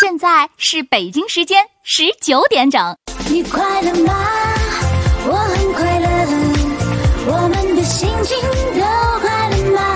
现在是北京时间19点整。 你快乐吗？我很快乐，我们的心情都快乐吗？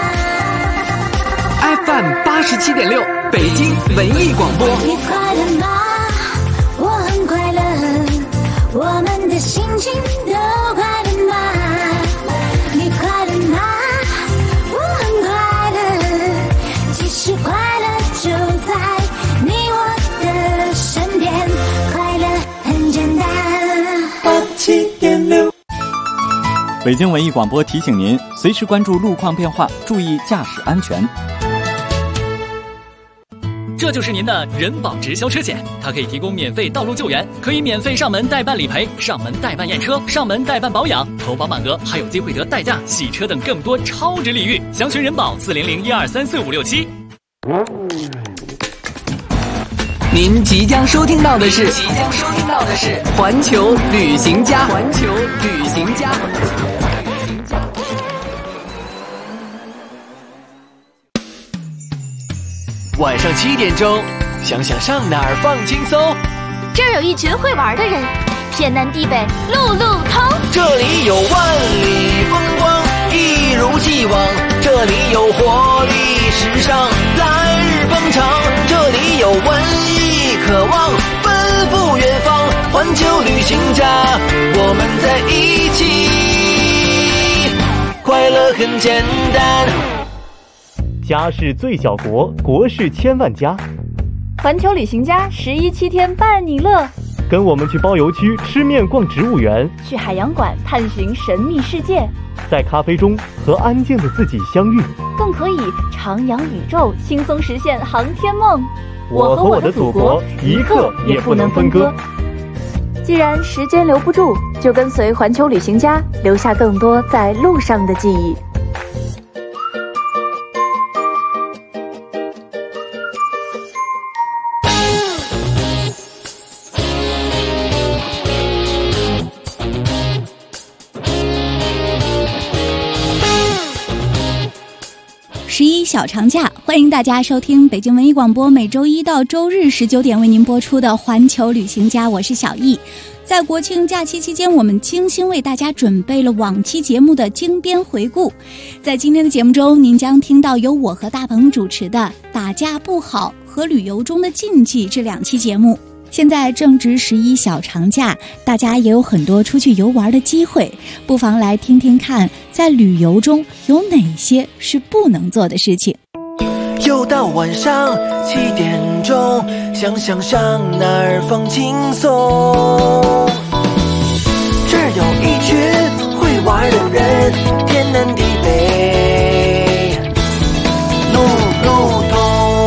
FM 87.6北京文艺广播。 你快乐吗？我很快乐，我们的心情都快乐吗？你快乐吗？我很快乐，其实快乐就在你我的身边，快乐很简单。87.6 北京文艺广播提醒您，随时关注路况变化，注意驾驶安全。 这就是您的人保直销车险，它可以提供免费道路救援，可以免费上门代办理赔、上门代办验车、上门代办保养，投保满额还有机会得代驾、洗车等更多超值礼遇。详询人保40012345567。 您即将收听到的是环球旅行家。晚上7点钟，想想上哪儿放轻松。 这儿有一群会玩的人，天南地北路路通。 这里有万里风光，一如既往。这里有活力时尚，来日方长。这里有文艺渴望，奔赴远方。环球旅行家，我们在一起，快乐很简单。 家是最小国，国是千万家。 环球旅行家11-7天伴你乐， 跟我们去包邮区吃面逛植物园， 去海洋馆探寻神秘世界， 在咖啡中和安静的自己相遇， 更可以徜徉宇宙，轻松实现航天梦。 我和我的祖国一刻也不能分割。 既然时间留不住，就跟随环球旅行家，留下更多在路上的记忆。 11小长假，欢迎大家收听北京文艺广播每周一到周日19点为您播出的环球旅行家，我是小易。在国庆假期期间，我们精心为大家准备了往期节目的精编回顾。在今天的节目中，您将听到由我和大鹏主持的《打架不好》和《旅游中的禁忌》这2期节目。现在正值11小长假，大家也有很多出去游玩的机会，不妨来听听看，在旅游中有哪些是不能做的事情。 又到晚上7点钟，想想上哪儿放轻松。这儿有一群会玩的人，天南地北路路通。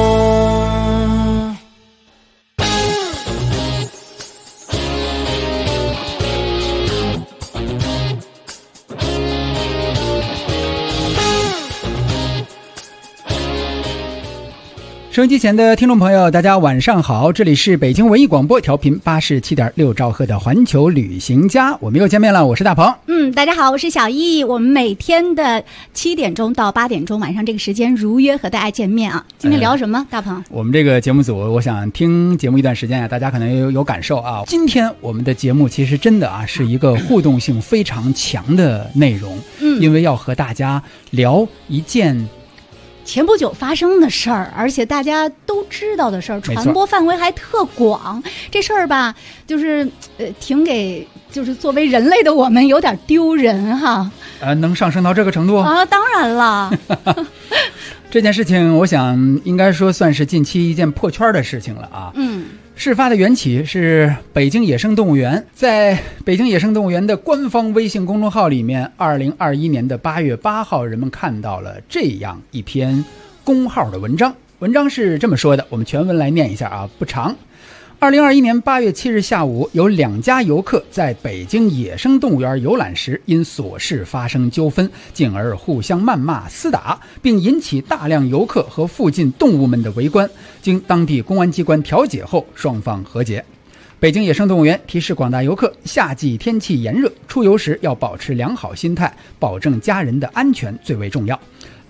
收音机前的听众朋友，大家晚上好，这里是北京文艺广播调频87.6兆赫的环球旅行家，我们又见面了，我是大鹏。 大家好，我是小易。我们每天的7点钟到8点钟晚上这个时间如约和大家见面啊。今天聊什么，大鹏？ 我们这个节目组，我想听节目一段时间啊，大家可能有感受啊。今天我们的节目其实真的啊是一个互动性非常强的内容，因为要和大家聊一件前不久发生的事儿，而且大家都知道的事儿，传播范围还特广。这事儿吧，就是挺给就是作为人类的我们有点丢人哈。 能上升到这个程度啊？当然了。 这件事情，我想应该说算是近期一件破圈的事情了啊。事发的缘起是北京野生动物园，在北京野生动物园的官方微信公众号里面，2021年的8月8号，人们看到了这样一篇公号的文章。文章是这么说的，我们全文来念一下啊，不长。2021年8月7日下午，有2家游客在北京野生动物园游览时因琐事发生纠纷，进而互相谩骂厮打，并引起大量游客和附近动物们的围观。经当地公安机关调解后，双方和解。北京野生动物园提示广大游客，夏季天气炎热，出游时要保持良好心态，保证家人的安全最为重要。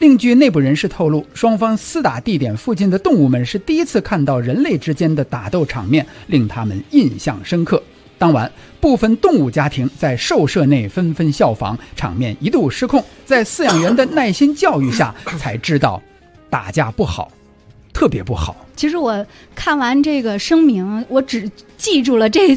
另据内部人士透露，双方厮打地点附近的动物们是第一次看到人类之间的打斗场面，令他们印象深刻。当晚，部分动物家庭在兽舍内纷纷效仿，场面一度失控。在饲养员的耐心教育下，才知道打架不好，特别不好。 其实我看完这个声明，我只记住了这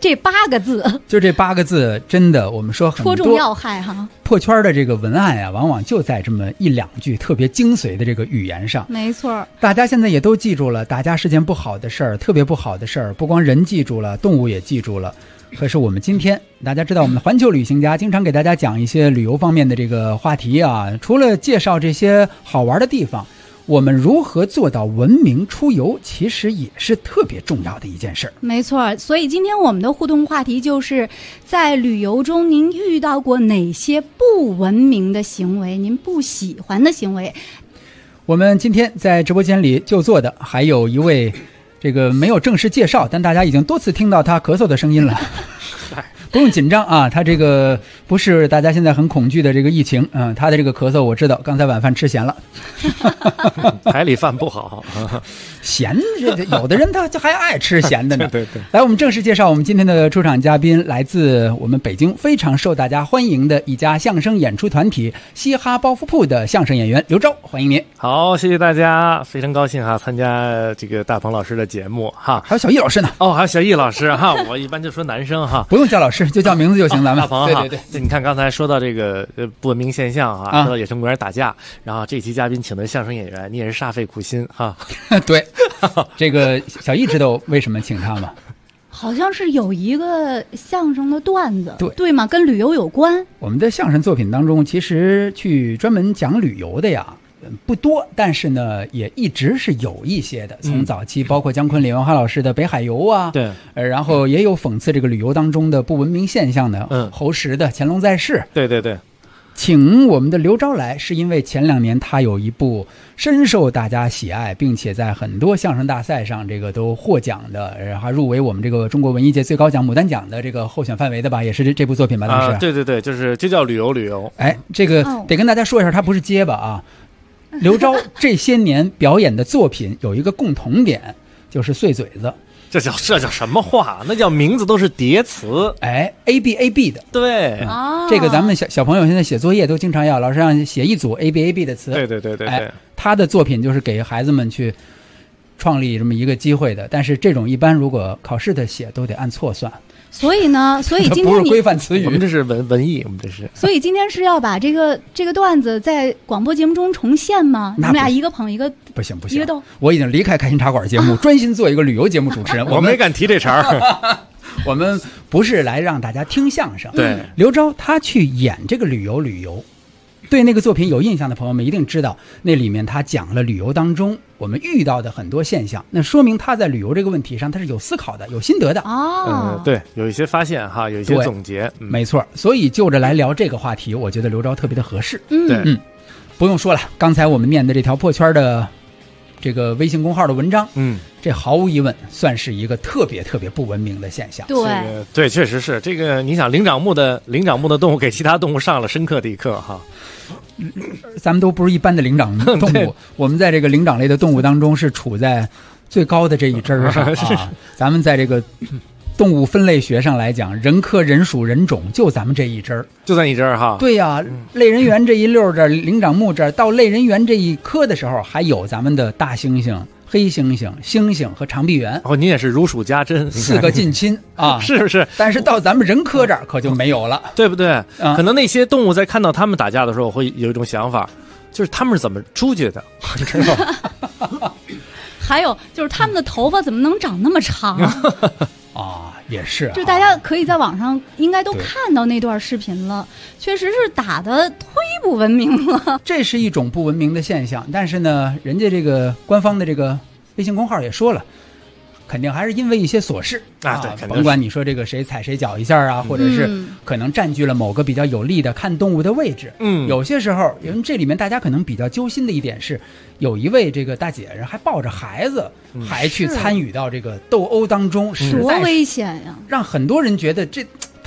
8个字， 就这8个字，真的我们说很多戳中要害哈。 破圈的这个文案呀，往往就在这么1-2句特别精髓的这个语言上。 没错， 大家现在也都记住了，打架是件不好的事儿，特别不好的事儿。不光人记住了，动物也记住了。可是我们今天，大家知道我们的环球旅行家经常给大家讲一些旅游方面的这个话题啊，除了介绍这些好玩的地方，我们如何做到文明出游，其实也是特别重要的一件事儿。 没错，所以今天我们的互动话题就是在旅游中您遇到过哪些不文明的行为，您不喜欢的行为。 我们今天在直播间里就坐的还有一位这个没有正式介绍，但大家已经多次听到他咳嗽的声音了。不用紧张啊，他这个不是大家现在很恐惧的这个疫情，他的这个咳嗽我知道，刚才晚饭吃咸了。 台里饭不好， 咸有的人他就还爱吃咸的呢。 对对。 来，我们正式介绍我们今天的出场嘉宾，来自我们北京非常受大家欢迎的一家相声演出团体嘻哈包袱铺的相声演员刘钊，欢迎您。 好，谢谢大家，非常高兴哈，参加这个大鹏老师的节目哈。 还有小易老师呢？ 哦，还有小易老师哈，我一般就说男生哈， 不用叫老师，就叫名字就行。咱们大鹏哈， 对。 你看刚才说到这个不文明现象哈，说到野生公园打架，然后这期嘉宾请的相声演员，你也是煞费苦心哈。 对，这个小易知道为什么请他吗？ 好像是有一个相声的段子， 对吗？跟旅游有关。 我们的相声作品当中，其实去专门讲旅游的呀不多，但是呢也一直是有一些的。从早期包括姜昆、李文华老师的北海游啊， 对， 然后也有讽刺这个旅游当中的不文明现象的，侯石的《乾隆在世》。 对对对。 请我们的刘钊来，是因为前2年他有一部深受大家喜爱，并且在很多相声大赛上这个都获奖的，然后入围我们这个中国文艺界最高奖牡丹奖的这个候选范围的吧，也是这部作品吧？当时对对对，就叫旅游。 哎，这个得跟大家说一下，他不是结巴啊。刘钊这些年表演的作品有一个共同点，就是碎嘴子。 这叫什么话？那叫名字都是叠词， 哎 ，A B A B 的， 对， 这个咱们小朋友现在写作业都经常要老师让写一组 A B A B 的词， 对， 他的作品就是给孩子们去创立这么一个机会的，但是这种一般如果考试的写都得按错算。 所以今天不是规范词语， 我们这是文艺，我们这是。 所以今天是要把这个段子在广播节目中重现吗？你们俩一个捧一个， 不行， 一个逗。 我已经离开开心茶馆节目，专心做一个旅游节目主持人。 我没敢提这茬儿。 我们不是来让大家听相声。 对， 刘钊他去演这个旅游。对那个作品有印象的朋友们一定知道，那里面他讲了旅游当中我们遇到的很多现象，那说明他在旅游这个问题上他是有思考的，有心得的。 对，有一些发现哈，有一些总结。 没错，所以就着来聊这个话题，我觉得刘钊特别的合适。 对， 不用说了，刚才我们念的这条破圈的这个微信公号的文章，这毫无疑问算是一个特别特别不文明的现象。 对，确实是这个。你想灵长目的动物给其他动物上了深刻的一课哈。 咱们都不是一般的灵长动物，我们在这个灵长类的动物当中是处在最高的这一支上啊。咱们在这个动物分类学上来讲，人科人属人种就咱们这一支， 就咱一支哈。 对呀，类人猿这一溜这儿，灵长目这儿到类人猿这一科的时候，还有咱们的大猩猩、黑猩猩、猩猩和长臂猿。 您也是如数家珍 ，4个近亲啊， 是不是？但是到咱们人科这儿可就没有了， 对不对？可能那些动物在看到他们打架的时候，会有一种想法，就是他们是怎么出去的，你知道吗？ 还有就是他们的头发怎么能长那么长啊？也是， 就大家可以在网上应该都看到那段视频了，确实是打得忒不文明了。 这是一种不文明的现象，但是呢，人家这个官方的这个微信公号也说了，肯定还是因为一些琐事啊，对， 甭管你说这个谁踩谁脚一下啊，或者是可能占据了某个比较有利的看动物的位置。有些时候，因为这里面大家可能比较揪心的一点是，有一位这个大姐还抱着孩子，还去参与到这个斗殴当中， 多危险呀！ 让很多人觉得这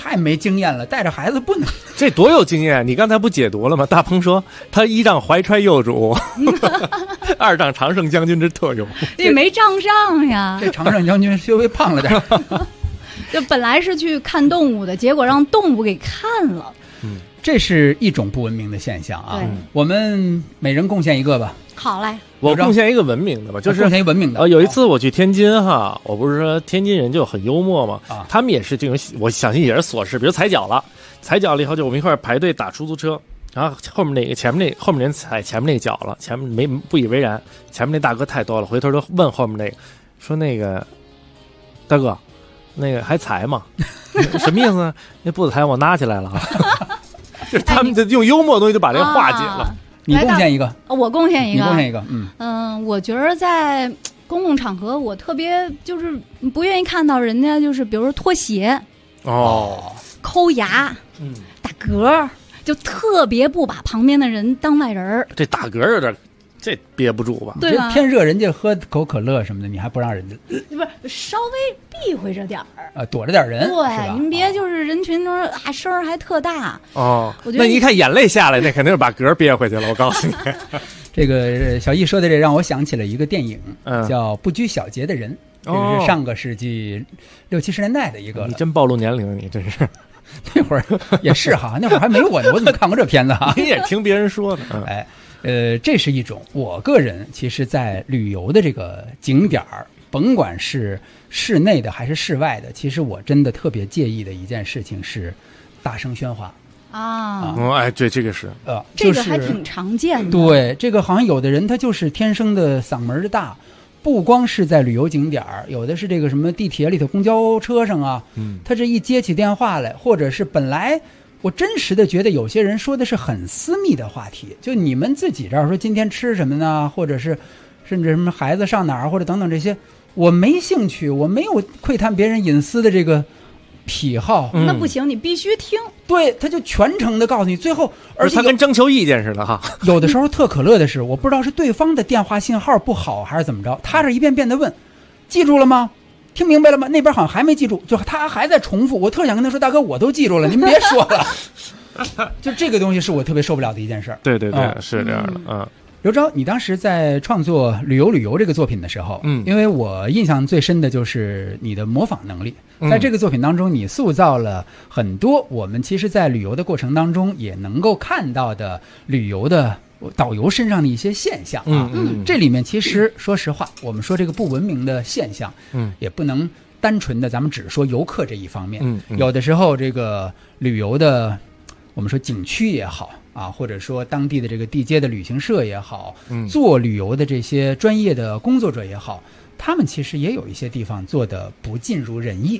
太没经验了，带着孩子不能。 这多有经验！你刚才不解读了吗？大鹏说他一仗怀揣幼主，二仗常胜将军之特用。 这没仗上呀。 这常胜将军稍微胖了点。 就本来是去看动物的，结果让动物给看了。 这是一种不文明的现象啊。我们每人贡献一个吧。 好嘞， 我贡献一个文明的吧，就是贡献一个文明的。 有一次我去天津哈，我不是说天津人就很幽默嘛，他们也是这种，我相信也是琐事，比如踩脚了以后就我们一块排队打出租车，然后后面人踩前面那个脚了，前面不以为然，前面那大哥太多了，回头就问后面那个说那个大哥，那个还踩吗？什么意思呢？那步子踩我拿起来了哈。就是他们就用幽默的东西就把这个化解了。 你贡献一个， 我贡献一个， 你贡献一个。 我觉得在公共场合，我特别就是不愿意看到人家就是比如说脱鞋，抠牙，打嗝，就特别不把旁边的人当外人儿。 这打嗝有点。这憋不住吧？ 对吧？ 天热，人家喝口可乐什么的，你还不让人家？ 不是稍微避讳着点儿躲着点人。 对，您别就是人群中声儿还特大哦。那你一看眼泪下来，那肯定是把嗝憋回去了。我告诉你， 这个小易说的这让我想起了一个电影，叫《不拘小节的人》，这个是上个世纪60、70年代的一个。 你真暴露年龄，你真是。 那会儿也是哈，那会儿还没我呢，我怎么看过这片子哈？ 你也听别人说的， 哎。这是一种我个人其实在旅游的这个景点儿，甭管是室内的还是室外的，其实我真的特别介意的一件事情是大声喧哗哎，对，这个是这个还挺常见的。 对，这个好像有的人他就是天生的嗓门大，不光是在旅游景点儿，有的是这个什么地铁里头、公交车上啊，他这一接起电话来，或者是本来。我真实的觉得有些人说的是很私密的话题，就你们自己这儿说今天吃什么呢，或者是甚至什么孩子上哪儿，或者等等这些，我没兴趣，我没有窥探别人隐私的这个癖好。 那不行，你必须听。 对，他就全程的告诉你，最后而且他跟征求意见似的哈。 有的时候特可乐的是，我不知道是对方的电话信号不好还是怎么着，他这一遍遍的问，记住了吗？听明白了吗？那边好像还没记住，就他还在重复。我特想跟他说，大哥，我都记住了，您别说了。就这个东西是我特别受不了的一件事儿。 对对对，是这样的。 刘钊，你当时在创作旅游这个作品的时候，因为我印象最深的就是你的模仿能力，在这个作品当中，你塑造了很多我们其实在旅游的过程当中也能够看到的旅游的导游身上的一些现象啊。这里面其实说实话，我们说这个不文明的现象，也不能单纯的咱们只说游客这一方面，有的时候这个旅游的我们说景区也好啊，或者说当地的这个地接的旅行社也好，做旅游的这些专业的工作者也好，他们其实也有一些地方做的不尽如人意。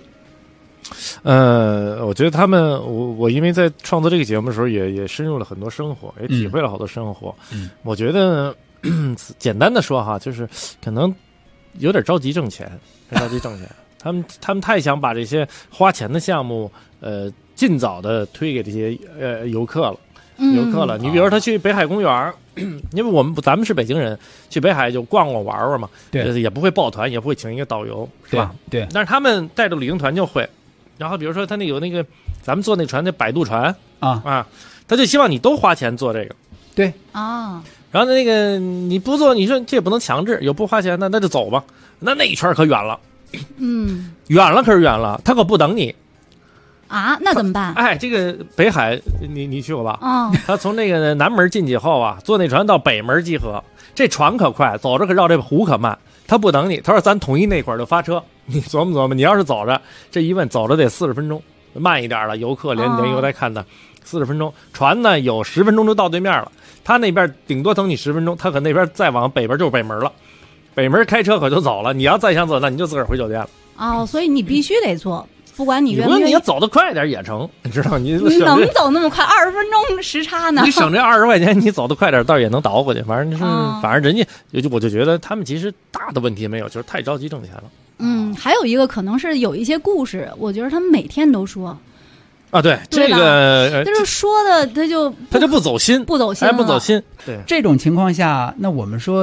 我觉得他们，我因为在创作这个节目的时候也深入了很多生活，也体会了好多生活。我觉得简单的说哈，就是可能有点着急挣钱，他们太想把这些花钱的项目尽早的推给这些游客了。你比如说他去北海公园，因为咱们是北京人，去北海就逛逛玩玩嘛，对，也不会抱团，也不会请一个导游，是吧？对。但是他们带着旅行团就会，然后比如说他有那个咱们坐那船，那摆渡船啊，他就希望你都花钱做这个， 对啊。 然后那个你不做，你说这也不能强制，有不花钱那就走吧。那一圈可远了，远了可是远了，他可不等你。 啊，那怎么办？ 哎，这个北海，你去过吧？他从那个南门进去后啊，坐那船到北门集合，这船可快，走着可绕这湖可慢。他不等你，他说咱统一那块儿就发车，你琢磨琢磨，你要是走着，这一问走着得40分钟，慢一点了，游客连游带看的40分钟，船呢有10分钟就到对面了，他那边顶多等你10分钟，他可那边再往北边就是北门了，北门开车可就走了，你要再想走，那你就自个儿回酒店了。 哦，所以你必须得做。不管你愿不愿意， 你要走得快点也成，你知道你能走那么快20分钟时差呢？ 你省这20块钱，你走得快点倒也能倒过去。反正人家我就觉得他们其实大的问题没有，就是太着急挣钱了。 还有一个可能是有一些故事，我觉得他们每天都说。 啊，对这个， 就是说的他就不走心， 不走心。 对， 这种情况下，那我们说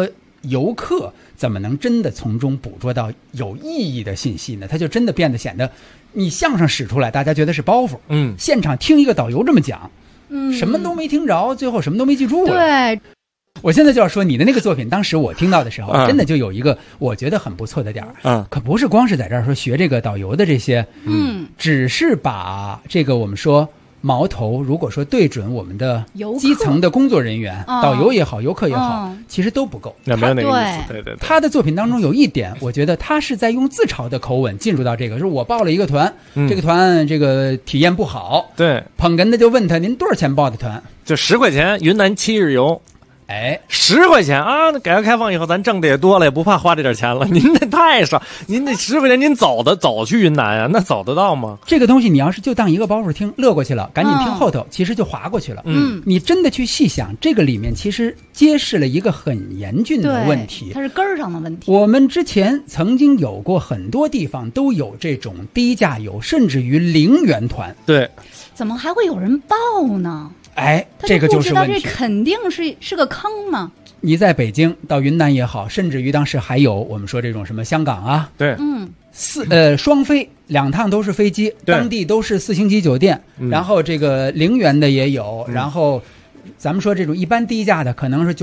游客怎么能真的从中捕捉到有意义的信息呢？它就真的变得显得你相声使出来，大家觉得是包袱。现场听一个导游这么讲，什么都没听着，最后什么都没记住了。 对。 我现在就要说你的那个作品，当时我听到的时候，真的就有一个我觉得很不错的点儿。可不是光是在这儿说学这个导游的这些，只是把这个我们说矛头，如果说对准我们的基层的工作人员，导游也好，游客也好，其实都不够。 没有那个意思。对。 他的作品当中有一点，我觉得他是在用自嘲的口吻进入到这个，就是我报了一个团，这个团这个体验不好， 对， 捧哏的就问他您多少钱报的团？ 就10块钱，云南7日游。10块钱啊！改革开放以后，咱挣的也多了，也不怕花这点钱了。您这太少，您这10块钱，您走去云南啊？那走得到吗？ 这个东西你要是就当一个包袱听，乐过去了，赶紧听后头，其实就划过去了。你真的去细想，这个里面其实揭示了一个很严峻的问题， 它是根儿上的问题。 我们之前曾经有过很多地方都有这种低价游，甚至于0元团。 对， 怎么还会有人报呢？ 这个就是问题。 这肯定是个坑嘛。 你在北京到云南也好，甚至于当时还有我们说这种什么香港啊， 对， 双飞2趟都是飞机，当地都是4星级酒店，然后这个0元的也有，然后咱们说这种一般低价的可能是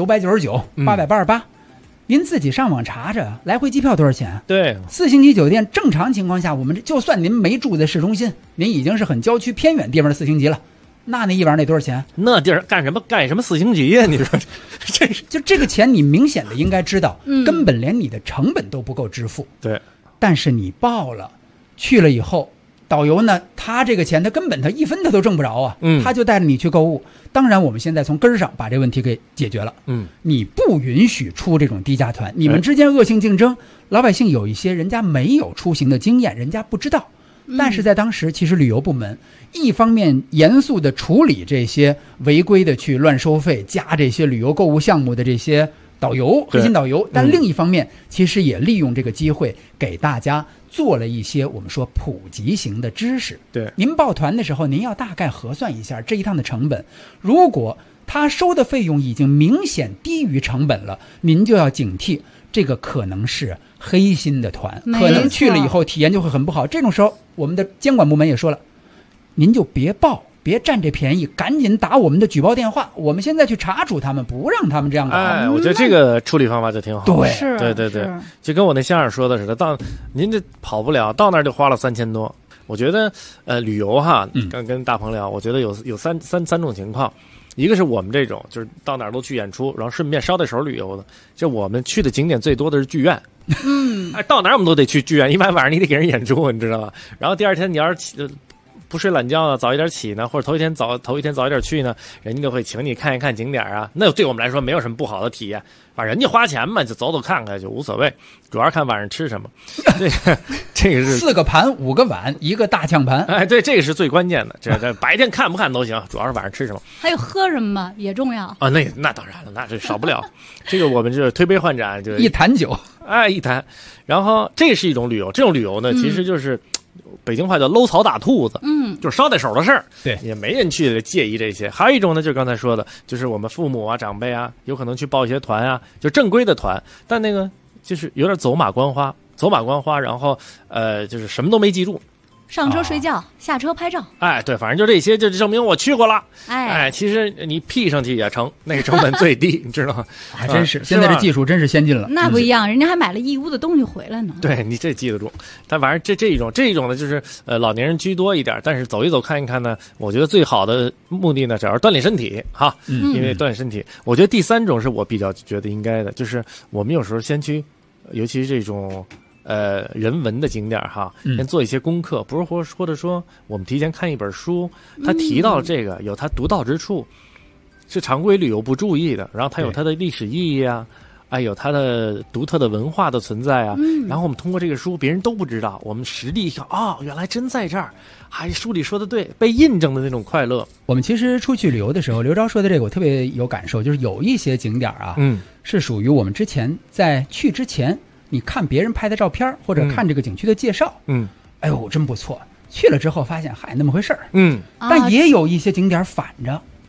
999、888。您自己上网查查，来回机票多少钱？ 对 ，4星级酒店正常情况下，我们就算您没住在市中心，您已经是很郊区偏远地方的4星级了。那一晚得多少钱？ 那地儿干什么4星级呀？你说， 就这个钱，你明显的应该知道，根本连你的成本都不够支付。 对， 但是你报了，去了以后，导游呢，他这个钱他根本他1分他都挣不着啊，他就带着你去购物。当然，我们现在从根儿上把这问题给解决了。你不允许出这种低价团，你们之间恶性竞争，老百姓有一些人家没有出行的经验，人家不知道。但是在当时，其实旅游部门一方面严肃地处理这些违规的去乱收费、加这些旅游购物项目的这些导游、黑心导游，但另一方面，其实也利用这个机会给大家做了一些我们说普及型的知识。 对， 您报团的时候，您要大概核算一下这一趟的成本，如果他收的费用已经明显低于成本了，您就要警惕，这个可能是黑心的团，可能去了以后体验就会很不好。这种时候，我们的监管部门也说了，您就别报，别占这便宜，赶紧打我们的举报电话，我们现在去查处他们，不让他们这样搞。 我觉得这个处理方法就挺好。 对， 就跟我那相声说的似的，到您这跑不了，到那儿就花了3000多。我觉得旅游哈，刚跟大鹏聊，我觉得有三种情况。一个是我们这种，就是到哪儿都去演出，然后顺便捎带手旅游的。这我们去的景点最多的是剧院，到哪儿我们都得去剧院，因为晚上你得给人演出，你知道吧？然后第二天你要是不睡懒觉呢，早一点起呢，或者头一天早一点去呢，人家就会请你看一看景点啊。那对我们来说没有什么不好的体验，反正人家花钱嘛，就走看看就无所谓，主要看晚上吃什么。这个是4个盘5个碗1个大炝盘，对，这个是最关键的。这白天看不看都行，主要是晚上吃什么。 还有喝什么也重要啊。那当然了，那这少不了。这个我们就是推杯换盏，就一坛酒， 一坛。然后这是一种旅游，这种旅游呢，其实就是北京话叫搂草打兔子，就是捎带手的事儿，对，也没人去介意这些。还有一种呢，就是刚才说的，就是我们父母啊、长辈啊，有可能去报一些团啊，就正规的团，但那个就是有点走马观花，然后就是什么都没记住。 上车睡觉，下车拍照。 对，反正就这些，就证明我去过了。其实你 P 上去也成，那个成本最低，你知道吗？ 还真是，现在这技术真是先进了。 那不一样，人家还买了义乌的东西回来呢。 对，你这记得住。但反正这一种呢，就是老年人居多一点，但是走一走看一看呢，我觉得最好的目的呢，主要是锻炼身体哈。因为锻炼身体，我觉得第3种是我比较觉得应该的，就是我们有时候先去，尤其是这种。人文的景点哈，先做一些功课，不是或者说我们提前看一本书，他提到了这个有他独到之处，是常规旅游不注意的，然后它有它的历史意义啊，有它的独特的文化的存在啊，然后我们通过这个书，别人都不知道，我们实地一看，原来真在这儿，还书里说的对，被印证的那种快乐。 我们其实出去旅游的时候，刘钊说的这个我特别有感受，就是有一些景点啊，是属于我们之前在去之前。你看别人拍的照片，或者看这个景区的介绍，哎呦，真不错。去了之后发现，那么回事儿。但也有一些景点反着，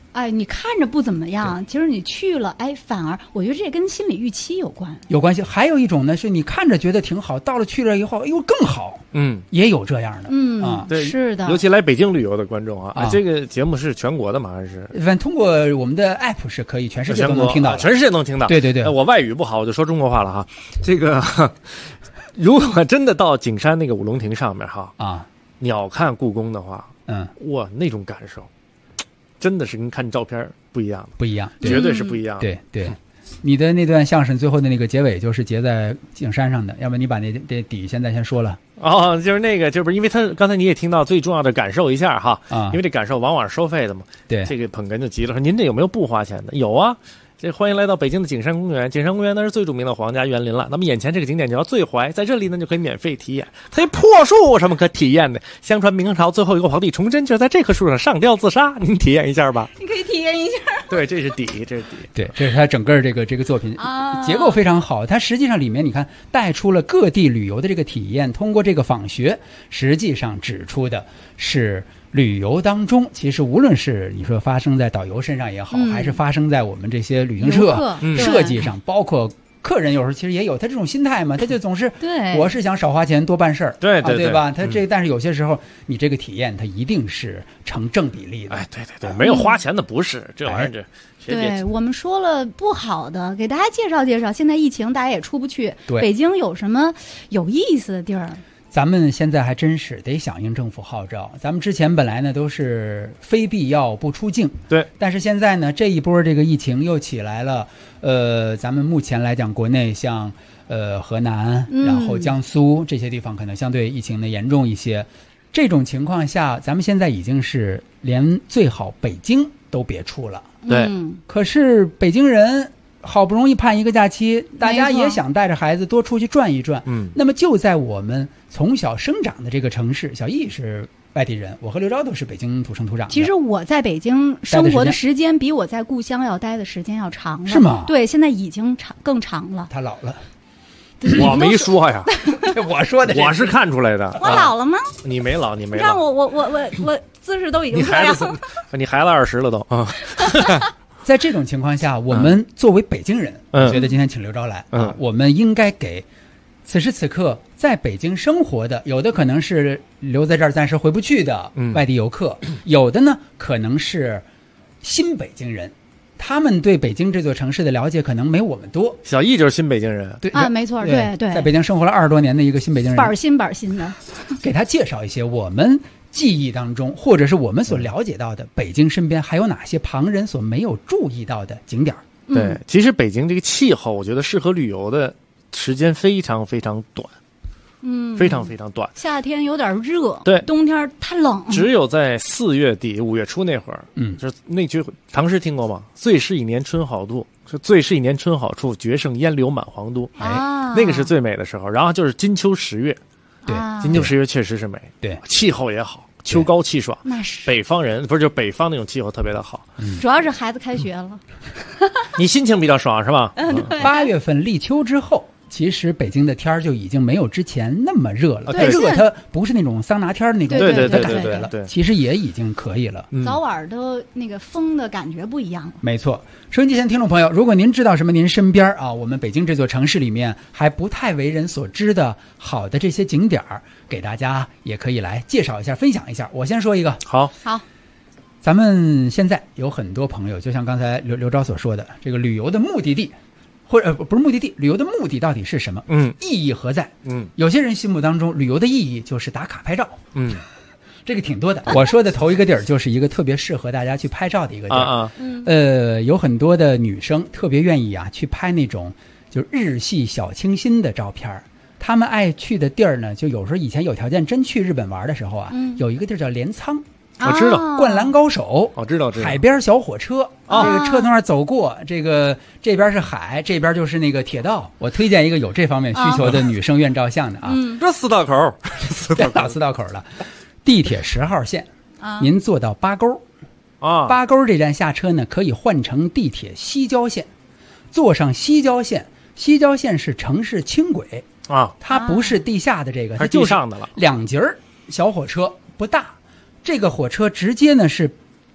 哎，你看着不怎么样，其实你去了，哎，反而我觉得这跟心理预期有关。 有关系。还有一种呢，是你看着觉得挺好，到了去了以后，哎呦更好。也有这样的。 对， 是的。 尤其来北京旅游的观众啊，这个节目是全国的吗？还是？ 反正通过我们的 app 是可以全世界都能听到， 全世界能听到。 对对对， 我外语不好，我就说中国话了哈。这个如果真的到景山那个五龙亭上面哈鸟瞰故宫的话，哇，那种感受。真的是跟看照片不一样，不一样，绝对是不一样的。 对对，你的那段相声最后的那个结尾就是结在景山上的，要不你把那底现在先说了。 就是那个，就是因为他刚才你也听到最重要的感受一下哈，因为这感受往往是收费的嘛。对，这个捧哏就急了，说您这有没有不花钱的？有啊。这欢迎来到北京的景山公园，景山公园那是最著名的皇家园林了。那么眼前这个景点叫醉怀，在这里呢就可以免费体验。它一破树有什么可体验的？相传明朝最后一个皇帝崇祯就是在这棵树上上吊自杀，您体验一下吧。 你可以体验一下。 对，这是底，这是底。 对，这是它整个这个作品结构非常好。它实际上里面你看带出了各地旅游的这个体验，通过这个访学，实际上指出的是。旅游当中，其实无论是你说发生在导游身上也好，还是发生在我们这些旅行社设计上，包括客人有时候其实也有他这种心态嘛，他就总是我是想少花钱多办事儿，对吧？他但是有些时候你这个体验它一定是成正比例的。 哎，对，没有花钱的不是这玩意儿对，我们说了不好的，给大家介绍介绍。现在疫情大家也出不去，北京有什么有意思的地儿？ 咱们现在还真是得响应政府号召。咱们之前本来呢都是非必要不出境， 对。 但是现在呢，这一波这个疫情又起来了。咱们目前来讲，国内像河南，然后江苏这些地方可能相对疫情的严重一些。这种情况下，咱们现在已经是连最好北京都别出了。 对。 可是北京人。好不容易盼一个假期，大家也想带着孩子多出去转一转。那么就在我们从小生长的这个城市，小易是外地人，我和刘钊都是北京土生土长的。 其实我在北京生活的时间比我在故乡要待的时间要长了。 是吗？ 对，现在已经更长了。 他老了。 我没说呀， 我说的， 我是看出来的。 我老了吗？ 你没老，你没老。 让我姿势都已经这样了。 你孩子20了都啊。 在这种情况下，我们作为北京人，我觉得今天请刘钊来，我们应该给此时此刻在北京生活的，有的可能是留在这儿暂时回不去的外地游客，有的呢可能是新北京人，他们对北京这座城市的了解可能没我们多。 小易就是新北京人， 对没错，对， 在北京生活了20多年的一个新北京人， 板新的， 给他介绍一些我们记忆当中，或者是我们所了解到的北京身边还有哪些旁人所没有注意到的景点。 对，其实北京这个气候，我觉得适合旅游的时间非常非常短，非常非常短。 夏天有点热， 对， 冬天太冷。 只有在4月底5月初那会儿，就是那句唐诗听过吗？最是一年春好度，是最是一年春好处，绝胜烟柳满皇都。那个是最美的时候。然后就是金秋10月。 对， 金秋10月确实是美，对，气候也好，秋高气爽。 那是北方人不是就北方那种气候特别的好， 主要是孩子开学了， 你心情比较爽是吧 ？8月份立秋之后，其实北京的天儿就已经没有之前那么热了。 对， 热它不是那种桑拿天的那种感觉了， 对， 其实也已经可以了。 早晚都那个风的感觉不一样了。 没错，收音机前听众朋友，如果您知道什么您身边我们北京这座城市里面还不太为人所知的好的这些景点儿，给大家也可以来介绍一下、分享一下。我先说一个， 好， 咱们现在有很多朋友，就像刚才刘钊所说的，这个旅游的目的地。或者不是目的地，旅游的目的到底是什么？意义何在？有些人心目当中，旅游的意义就是打卡拍照。这个挺多的。我说的头一个地儿就是一个特别适合大家去拍照的一个地儿。有很多的女生特别愿意去拍那种就日系小清新的照片。他们爱去的地儿呢，就有时候以前有条件真去日本玩的时候有一个地儿叫镰仓。 我知道灌篮高手， 知道海边小火车，这个车从那儿走过，这边是海，这边就是那个铁道。我推荐一个有这方面需求的女生愿照相的这4道口， 打4道口了。地铁10号线，您坐到八沟八沟这站下车呢，可以换乘地铁西郊线，坐上西郊线。西郊线是城市轻轨它不是地下的这个，它就是地上的了。 2节小火车，不大。这个火车直接呢是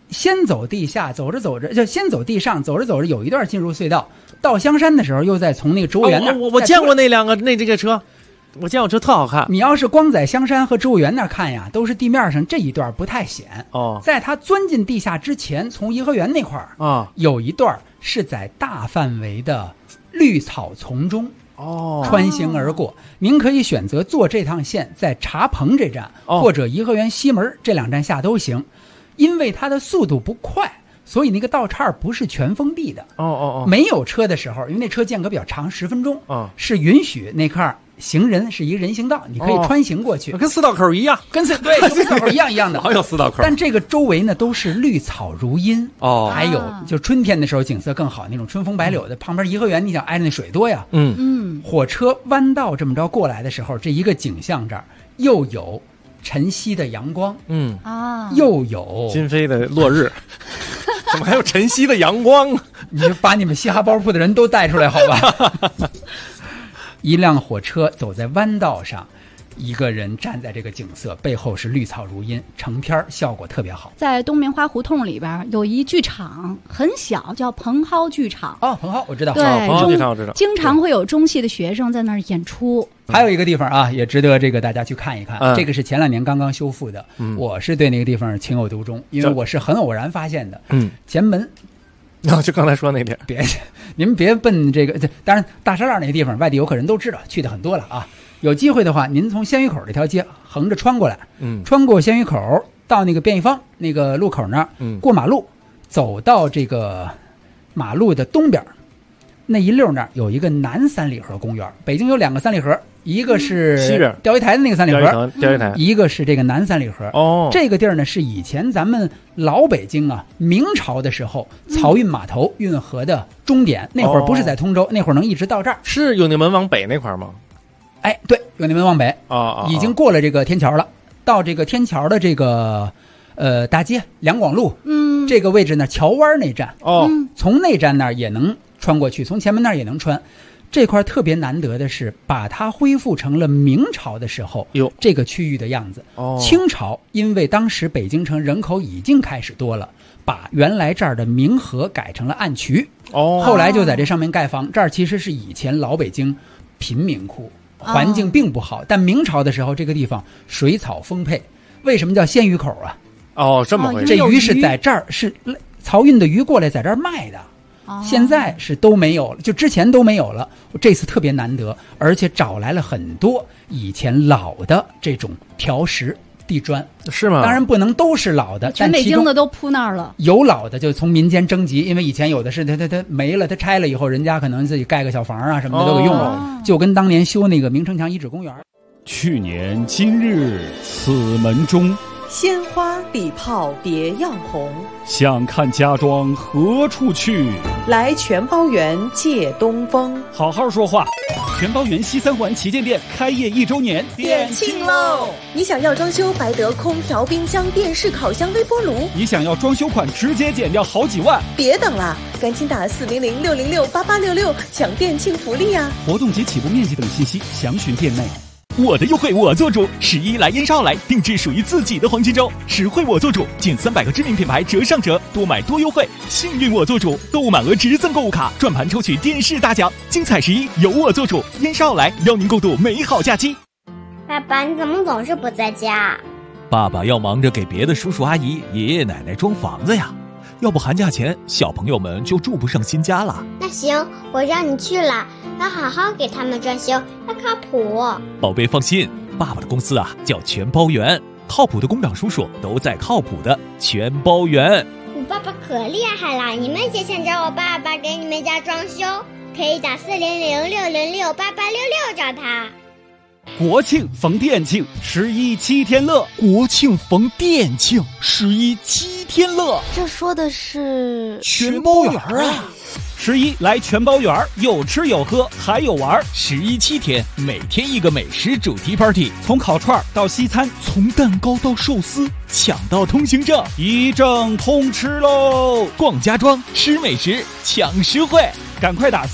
先走地下，走着走着就先走地上，走着走着有一段进入隧道，到香山的时候又再从那个植物园那儿。 我见过那这个车，我见过车特好看。 你要是光在香山和植物园那儿看呀，都是地面上这一段不太显哦。 在它钻进地下之前，从颐和园那块儿啊， 有一段是在大范围的绿草丛中穿行而过。您可以选择坐这趟线在茶棚这站，或者颐和园西门这2站下都行。因为它的速度不快，所以那个道岔不是全封闭的。没有车的时候，因为那车间隔比较长，10分钟，是允许那块行人是一个人行道，你可以穿行过去， 跟四道口一样， 跟四道口一样的。 好有四道口， 但这个周围呢都是绿草如茵还有就春天的时候景色更好，那种春风白柳的。旁边颐和园，你想挨着那水多呀。火车弯道这么着过来的时候，这一个景象这儿又有晨曦的阳光，又有金飞的落日，怎么还有晨曦的阳光？ 你就把你们嘻哈包铺的人都带出来好吧？一辆火车走在弯道上，一个人站在这个景色背后是绿草如茵，成片效果特别好。 在东棉花胡同里边有一剧场，很小，叫蓬蒿剧场。 蓬蒿我知道， 对， 蓬蒿剧场我知道， 经常会有中戏的学生在那儿演出。 还有一个地方啊，也值得这个大家去看一看。这个是前2年刚刚修复的，我是对那个地方情有独钟，因为我是很偶然发现的。前门。 就刚才说那点， 您别奔这个。当然，大栅栏那个地方，外地游客人都知道，去的很多了啊。有机会的话，您从鲜鱼口这条街横着穿过来，穿过鲜鱼口到那个便宜坊那个路口那儿，过马路，走到这个马路的东边，那一溜那儿有一个南三里河公园。北京有2个三里河，一个是西边钓鱼台的那个三里河， 钓鱼台， 一个是这个南三里河。这个地儿呢是以前咱们老北京啊，明朝的时候漕运码头运河的终点。那会儿不是在通州，那会儿能一直到这儿。 是永定门往北那块吗？ 哎，对，永定门往北已经过了这个天桥了，到这个天桥的这个大街两广路，这个位置呢，桥湾那站从那站那儿也能穿过去，从前门那儿也能穿。这块特别难得的是，把它恢复成了明朝的时候这个区域的样子。清朝因为当时北京城人口已经开始多了，把原来这儿的明河改成了暗渠。后来就在这上面盖房。这儿其实是以前老北京贫民窟，环境并不好。但明朝的时候，这个地方水草丰沛。为什么叫鲜鱼口啊？ 这么回事。 这鱼是在这儿，是漕运的鱼过来在这儿卖的。现在是都没有了，就之前都没有了。这次特别难得，而且找来了很多以前老的这种条石地砖。 是吗？ 当然不能都是老的， 全北京的都铺那儿了。 有老的就从民间征集，因为以前有的是他没了，他拆了以后，人家可能自己盖个小房啊什么的都给用了，就跟当年修那个明城墙遗址公园。 去年今日此门中， 鲜花礼炮别样红。 想看家庄何处去？ 来全包园借东风。 好好说话。全包园西3环旗舰店开业1周年， 店庆喽！你想要装修白得空调、冰箱、电视、烤箱、微波炉？ 你想要装修款直接减掉好几万？ 别等了，赶紧打400-606-8866抢店庆福利呀！ 活动及起步面积等信息详询店内。我的优惠我做主，11来燕莎奥莱定制属于自己的黄金周，实惠我做主，仅300个知名品牌折上折，多买多优惠，幸运我做主，购物满额直赠购物卡，转盘抽取电视大奖，精彩11由我做主，燕莎奥莱邀您共度美好假期。 爸爸，你怎么总是不在家？ 爸爸要忙着给别的叔叔阿姨、爷爷奶奶装房子呀，要不寒假前小朋友们就住不上新家了。 那行，我让你去了，要好好给他们装修，要靠谱。 宝贝放心，爸爸的公司啊叫全包园，靠谱的工长叔叔都在靠谱的全包园。 我爸爸可厉害了，你们也想找我爸爸给你们家装修，可以打400-606-8866找他。 国庆逢店庆，11 7天乐。 国庆逢店庆，11 7天乐。 这说的是全包园啊 ！11来全包园，有吃有喝还有玩。 11 7天，每天一个美食主题 party， 从烤串到西餐， 从蛋糕到寿司，抢到通行证， 一证通吃喽！ 逛家庄，吃美食，抢实惠， 赶快打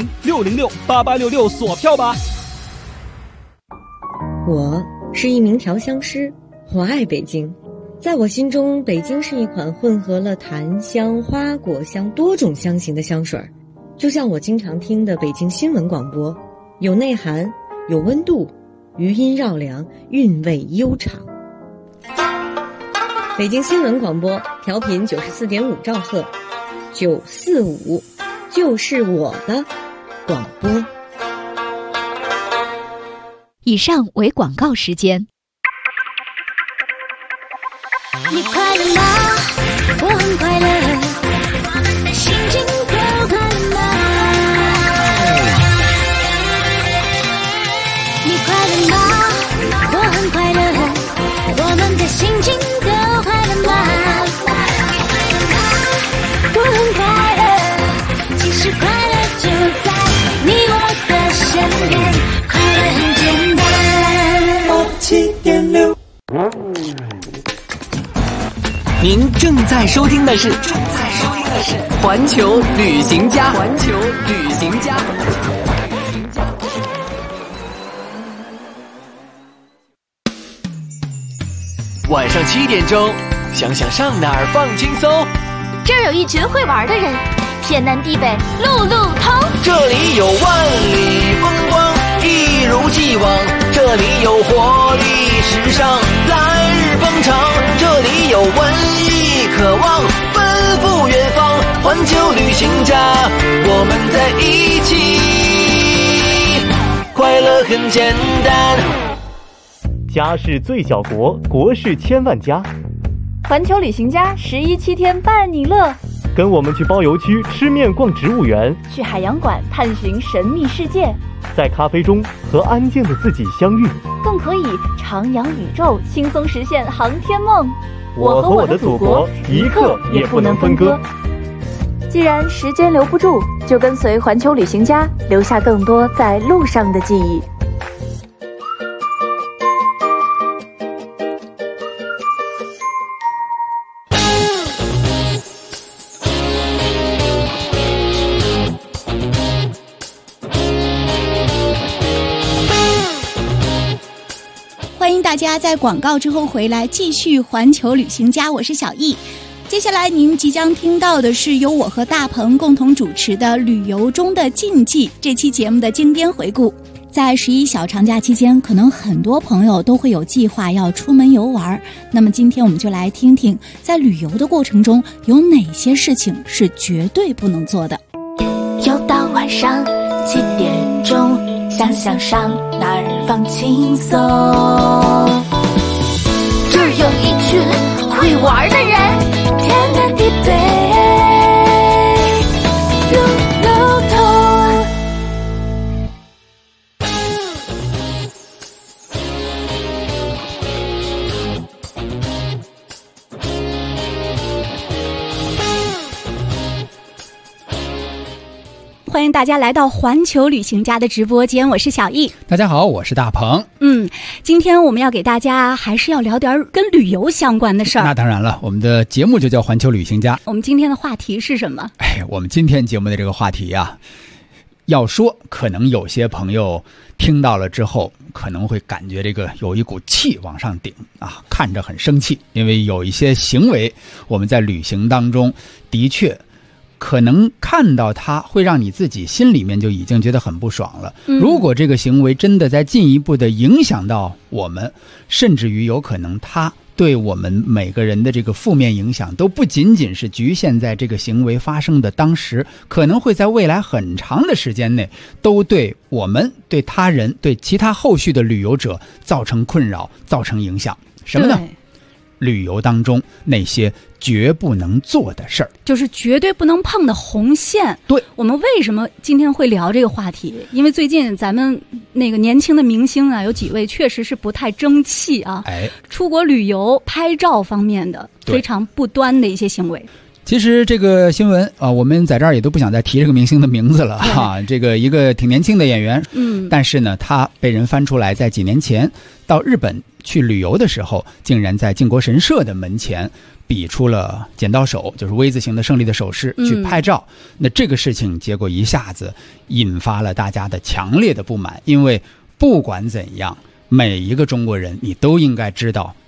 400-606-8866锁票吧！ 我是一名调香师，我爱北京。 在我心中，北京是一款混合了檀香、花果香多种香型的香水，就像我经常听的北京新闻广播，有内涵，有温度，余音绕梁，韵味悠长。北京新闻广播调频94.5兆赫，945就是我的广播。 以上为广告时间。 你快乐吗？我很快乐，心情都快乐吗？你快乐吗？我很快乐，我们的心情都快乐吗？我很快乐，其实快乐就在你我的身边，快乐很简单。 您正在收听的是环球旅行家。 晚上7点钟，想想上哪儿放轻松。 这儿有一群会玩的人，天南地北路路通。 这里有万里风光，一如既往。这里有活力时尚，来日方长。这里有文艺渴望，奔赴远方。环球旅行家，我们在一起，快乐很简单。 家是最小国，国是千万家。 环球旅行家11、7天伴你乐， 跟我们去包邮区吃面逛植物园， 去海洋馆探寻神秘世界， 在咖啡中和安静的自己相遇， 更可以徜徉宇宙，轻松实现航天梦。 我和我的祖国一刻也不能分割。 既然时间留不住，就跟随环球旅行家，留下更多在路上的记忆。 欢迎大家在广告之后回来继续环球旅行家，我是小易。接下来您即将听到的是由我和大鹏共同主持的旅游中的禁忌这期节目的经典回顾。在11小长假期间，可能很多朋友都会有计划要出门游玩，那么今天我们就来听听在旅游的过程中有哪些事情是绝对不能做的。 又到晚上7点钟，想想上哪儿放轻松。这儿有一群会玩的人，天南地北路路通。 欢迎大家来到环球旅行家的直播间，我是小易。 大家好，我是大鹏。 今天我们要给大家还是要聊点跟旅游相关的事儿。 那当然了，我们的节目就叫环球旅行家。 我们今天的话题是什么？ 我们今天节目的这个话题啊，要说可能有些朋友听到了之后，可能会感觉这个有一股气往上顶啊，看着很生气，因为有一些行为我们在旅行当中的确可能看到它会让你自己心里面就已经觉得很不爽了。如果这个行为真的在进一步的影响到我们，甚至于有可能它对我们每个人的这个负面影响都不仅仅是局限在这个行为发生的当时，可能会在未来很长的时间内都对我们、对他人、对其他后续的旅游者造成困扰、造成影响。什么呢？旅游当中那些绝不能做的事儿， 就是绝对不能碰的红线。 对， 我们为什么今天会聊这个话题？因为最近咱们那个年轻的明星啊，有几位确实是不太争气啊，出国旅游拍照方面的非常不端的一些行为。 其实这个新闻啊，我们在这儿也都不想再提这个明星的名字了哈。这个一个挺年轻的演员，但是呢，他被人翻出来，在几年前到日本去旅游的时候，竟然在靖国神社的门前比出了剪刀手，就是 V 字形的胜利的手势去拍照。那这个事情结果一下子引发了大家的强烈的不满，因为不管怎样，每一个中国人你都应该知道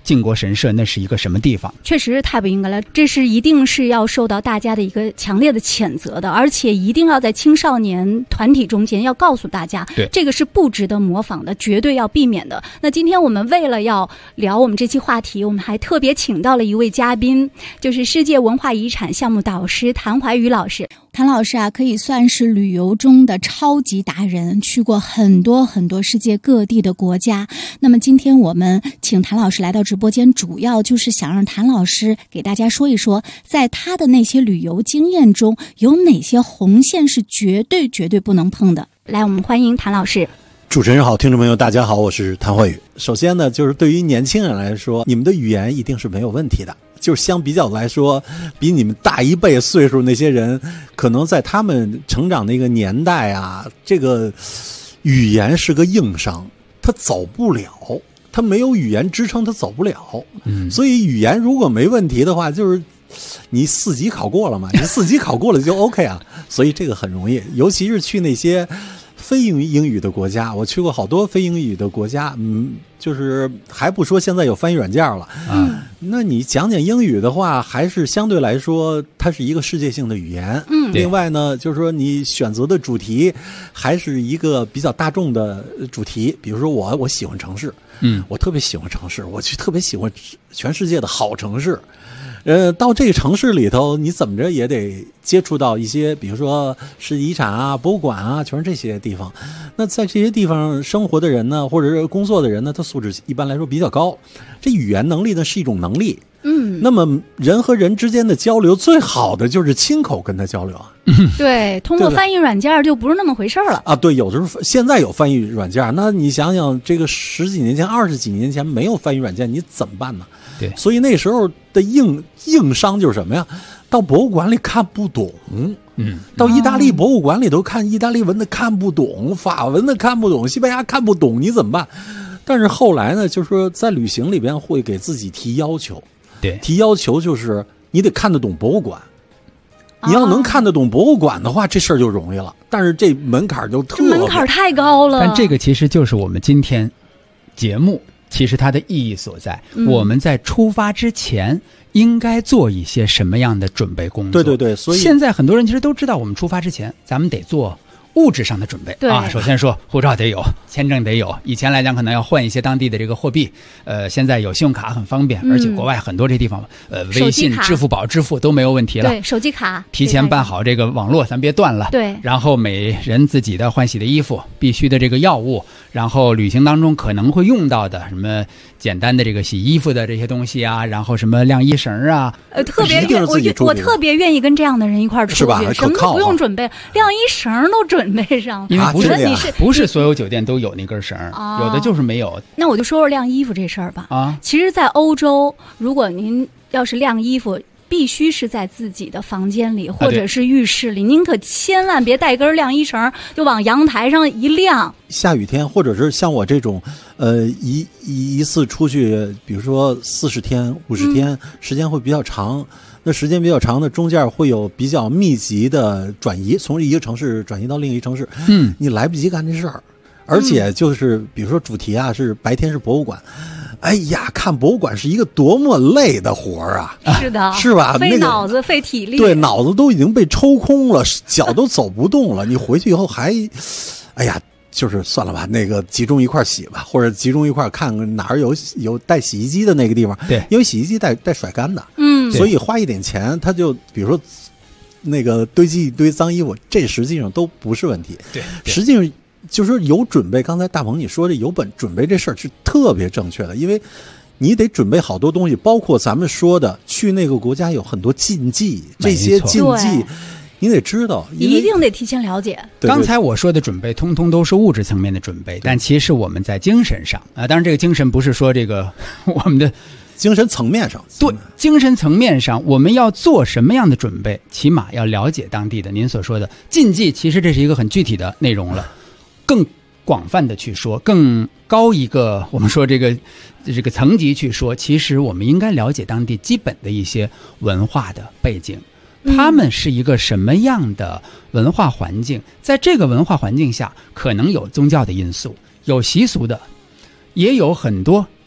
靖国神社那是一个什么地方。 确实太不应该了，这是一定是要受到大家的一个强烈的谴责的，而且一定要在青少年团体中间要告诉大家，这个是不值得模仿的，绝对要避免的。那今天我们为了要聊我们这期话题，我们还特别请到了一位嘉宾，就是世界文化遗产项目导师谭怀宇老师。谭老师啊，可以算是旅游中的超级达人，去过很多很多世界各地的国家。那么今天我们请谭老师来到直播间，主要就是想让谭老师给大家说一说，在他的那些旅游经验中，有哪些红线是绝对不能碰的。来，我们欢迎谭老师。 主持人好，听众朋友大家好，我是谭怀宇。首先呢，就是对于年轻人来说，你们的语言一定是没有问题的。就是相比较来说，比你们大一倍岁数那些人，可能在他们成长那个年代啊，这个语言是个硬伤，他走不了，他没有语言支撑，他走不了。所以语言如果没问题的话，就是你4级考过了嘛，你4级考过了就 OK 啊。所以这个很容易，尤其是去那些非英语的国家，我去过好多非英语的国家，就是还不说现在有翻译软件了，那你讲英语的话，还是相对来说它是一个世界性的语言。另外呢，就是说你选择的主题还是一个比较大众的主题，比如说我喜欢城市，我特别喜欢城市，我特别喜欢全世界的好城市。到这个城市里头，你怎么着也得接触到一些，比如说世界遗产啊、博物馆啊，全是这些地方。那在这些地方生活的人呢，或者是工作的人呢，他素质一般来说比较高。这语言能力呢是一种能力。那么人和人之间的交流，最好的就是亲口跟他交流啊。 对，通过翻译软件就不是那么回事了啊。对，有的时候现在有翻译软件，那你想想，这个10几年前、20几年前没有翻译软件，你怎么办呢？ 对， 所以那时候的硬伤就是什么呀？到博物馆里看不懂，到意大利博物馆里头看意大利文的看不懂，法文的看不懂，西班牙看不懂，你怎么办？但是后来呢，就是说在旅行里边会给自己提要求， 对， 提要求就是你得看得懂博物馆。你要能看得懂博物馆的话，这事儿就容易了。但是这门槛就门槛太高了。 但这个其实就是我们今天节目其实它的意义所在。我们在出发之前应该做一些什么样的准备工作？ 对，所以现在很多人其实都知道，我们出发之前咱们得做物质上的准备啊。首先说护照得有，签证得有。以前来讲可能要换一些当地的这个货币，现在有信用卡很方便，而且国外很多这地方微信、支付宝支付都没有问题了。 对，手机卡提前办好这个网络，咱别断了。 对， 然后每人自己的换洗的衣服，必须的这个药物，然后旅行当中可能会用到的什么简单的这个洗衣服的这些东西啊，然后什么晾衣绳啊， 我特别愿意跟这样的人一块儿出去， 是吧？ 什么都不用准备，晾衣绳都准备上。 因为不是所有酒店都有那根绳，有的就是没有。 那我就说说晾衣服这事儿吧。其实，在欧洲，如果您要是晾衣服，必须是在自己的房间里或者是浴室里，您可千万别带根晾衣绳就往阳台上一晾。 下雨天或者是像我这种一次出去，比如说40天50天，时间会比较长。那时间比较长的中间会有比较密集的转移，从一个城市转移到另一个城市，你来不及干这事儿。而且就是比如说主题啊是白天是博物馆，哎呀，看博物馆是一个多么累的活儿啊！ 是的， 是吧？ 费脑子费体力， 对，脑子都已经被抽空了，脚都走不动了。你回去以后还，哎呀，就是算了吧，那个集中一块洗吧，或者集中一块看哪儿有带洗衣机的那个地方。 对， 因为洗衣机带甩干的，所以花一点钱，他就比如说那个堆积一堆脏衣服，这实际上都不是问题。 对， 实际上就是有准备。刚才大鹏你说这有准备这事儿是特别正确的，因为你得准备好多东西，包括咱们说的去那个国家有很多禁忌，这些禁忌你得知道， 一定得提前了解。 刚才我说的准备通通都是物质层面的准备，但其实我们在精神上啊，当然这个精神不是说这个我们的精神层面上， 对，精神层面上我们要做什么样的准备，起码要了解当地的您所说的禁忌，其实这是一个很具体的内容了。更广泛的去说，更高一个我们说这个层级去说，其实我们应该了解当地基本的一些文化的背景，他们是一个什么样的文化环境，在这个文化环境下可能有宗教的因素，有习俗的，也有很多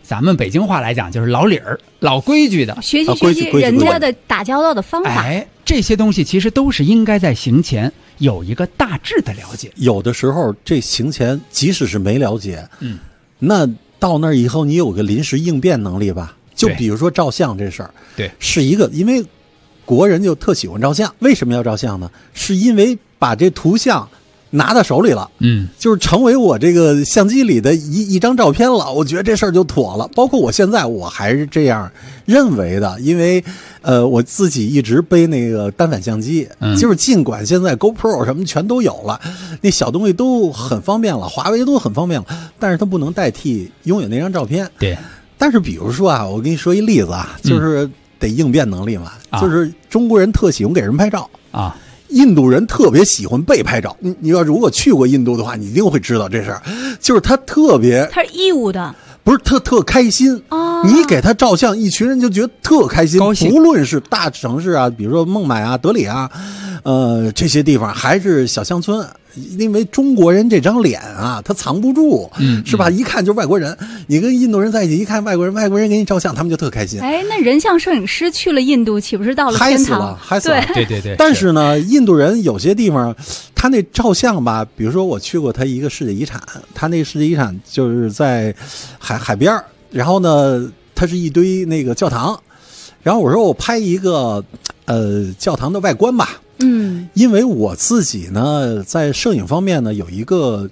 咱们北京话来讲就是老理儿、老规矩的， 学习人家的打交道的方法。 这些东西其实都是应该在行前有一个大致的了解。 有的时候这行前即使是没了解，那到那儿以后你有个临时应变能力吧。就比如说照相这事儿， 对， 是一个，因为国人就特喜欢照相。为什么要照相呢？是因为把这图像拿到手里了，就是成为我这个相机里的一张照片了。我觉得这事儿就妥了。包括我现在我还是这样认为的，因为我自己一直背那个单反相机，就是尽管现在 GoPro 什么全都有了，那小东西都很方便了，华为都很方便了，但是它不能代替拥有那张照片。 对。 但是比如说啊，我跟你说一例子啊，就是得应变能力嘛，就是中国人特喜欢给人拍照啊。 印度人特别喜欢被拍照，你要如果去过印度的话，你一定会知道这事儿。就是他特别， 他是义务的， 不是特开心啊！你给他照相，一群人就觉得特开心，高兴。无论是大城市啊，比如说孟买啊、德里啊，这些地方，还是小乡村，因为中国人这张脸啊，他藏不住，是吧？一看就是外国人。你跟印度人在一起，一看外国人给你照相，他们就特开心。 哎，那人像摄影师去了印度，岂不是到了天堂？ 嗨死了！ 对。 但是呢，印度人有些地方，他那照相吧，比如说我去过他一个世界遗产，他那世界遗产就是在海边，然后呢，它是一堆那个教堂，然后我说我拍一个教堂的外观吧。因为我自己呢，在摄影方面呢，有一个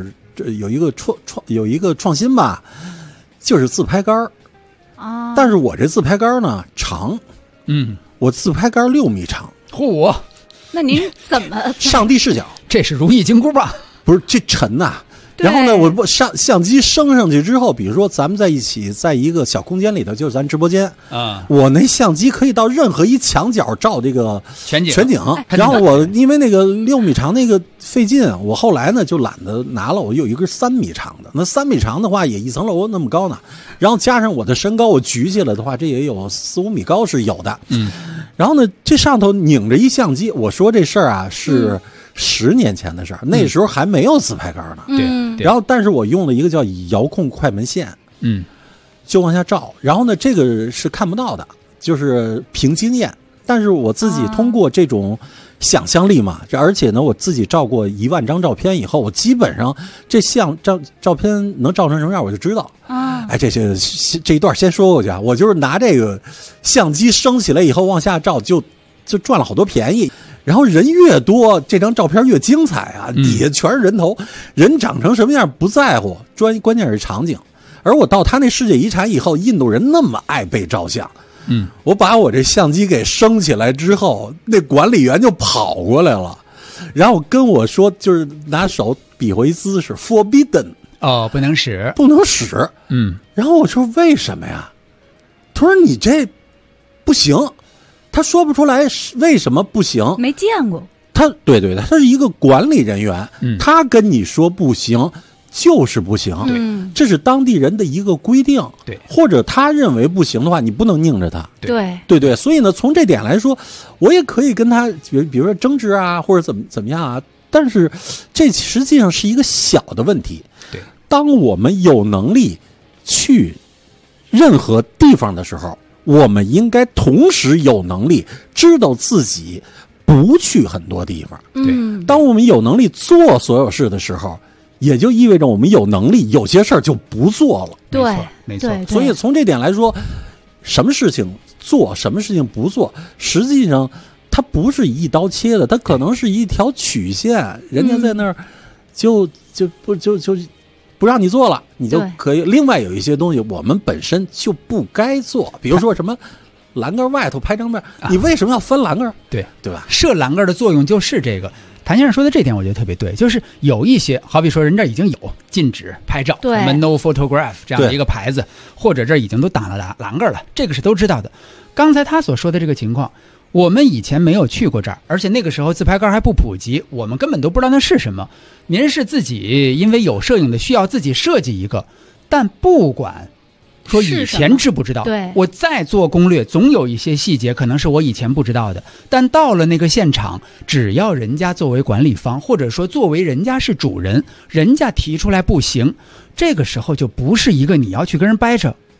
创新吧，就是自拍杆啊。但是我这自拍杆呢长，我自拍杆6米长。 嚯！ 那您怎么上帝视角？ 这是如意金箍棒？ 不是，这沉呐。然后呢，我相机升上去之后，比如说咱们在一起，在一个小空间里头，就是咱直播间啊，我那相机可以到任何一墙角照这个全景。然后我因为那个6米长那个费劲，我后来呢就懒得拿了，我有一根3米长的。那3米长的话，也一层楼那么高呢。然后加上我的身高，我举起来的话，这也有4、5米高是有的。然后呢，这上头拧着一相机，我说这事儿啊是10年前的事儿，那时候还没有自拍杆呢。 对。 然后，但是我用了一个叫遥控快门线，就往下照。然后呢，这个是看不到的，就是凭经验。但是我自己通过这种想象力嘛，而且呢，我自己照过1万张照片以后，我基本上这照片能照成什么样，我就知道。哎，这一段先说过去啊，我就是拿这个相机升起来以后往下照，就赚了好多便宜。然后人越多，这张照片越精彩啊！底下全是人头，人长成什么样不在乎，关键是场景。而我到他那世界遗产以后，印度人那么爱被照相，我把我这相机给升起来之后，那管理员就跑过来了，然后跟我说，就是拿手比划一姿势 ，forbidden， 不能使。 然后我说为什么呀？他说你这不行。他说不出来为什么不行， 没见过。 对，他是一个管理人员，他跟你说不行就是不行，这是当地人的一个规定， 对， 或者他认为不行的话，你不能拧着他， 对， 所以呢，从这点来说，我也可以跟他，比如说争执啊，或者怎么样啊，但是这实际上是一个小的问题， 对， 当我们有能力去任何地方的时候。我们应该同时有能力知道自己不去很多地方。 对， 当我们有能力做所有事的时候，也就意味着我们有能力有些事儿就不做了。 对， 没错。 所以从这点来说，什么事情做，什么事情不做，实际上它不是一刀切的，它可能是一条曲线。人家在那儿就不让你做了，你就可以。另外有一些东西我们本身就不该做，比如说什么栏杆外头拍张面，你为什么要翻栏杆？ 对吧？ 设栏杆的作用就是这个。谭先生说的这点我觉得特别对，就是有一些好比说人这已经有禁止拍照，什么 no photograph 这样的一个牌子，或者这已经都挡了栏杆了，这个是都知道的。刚才他所说的这个情况，我们以前没有去过这儿，而且那个时候自拍杆还不普及，我们根本都不知道那是什么。您是自己因为有摄影的需要自己设计一个，但不管说以前知不知道，我再做攻略总有一些细节可能是我以前不知道的，但到了那个现场，只要人家作为管理方，或者说作为人家是主人，人家提出来不行，这个时候就不是一个你要去跟人掰扯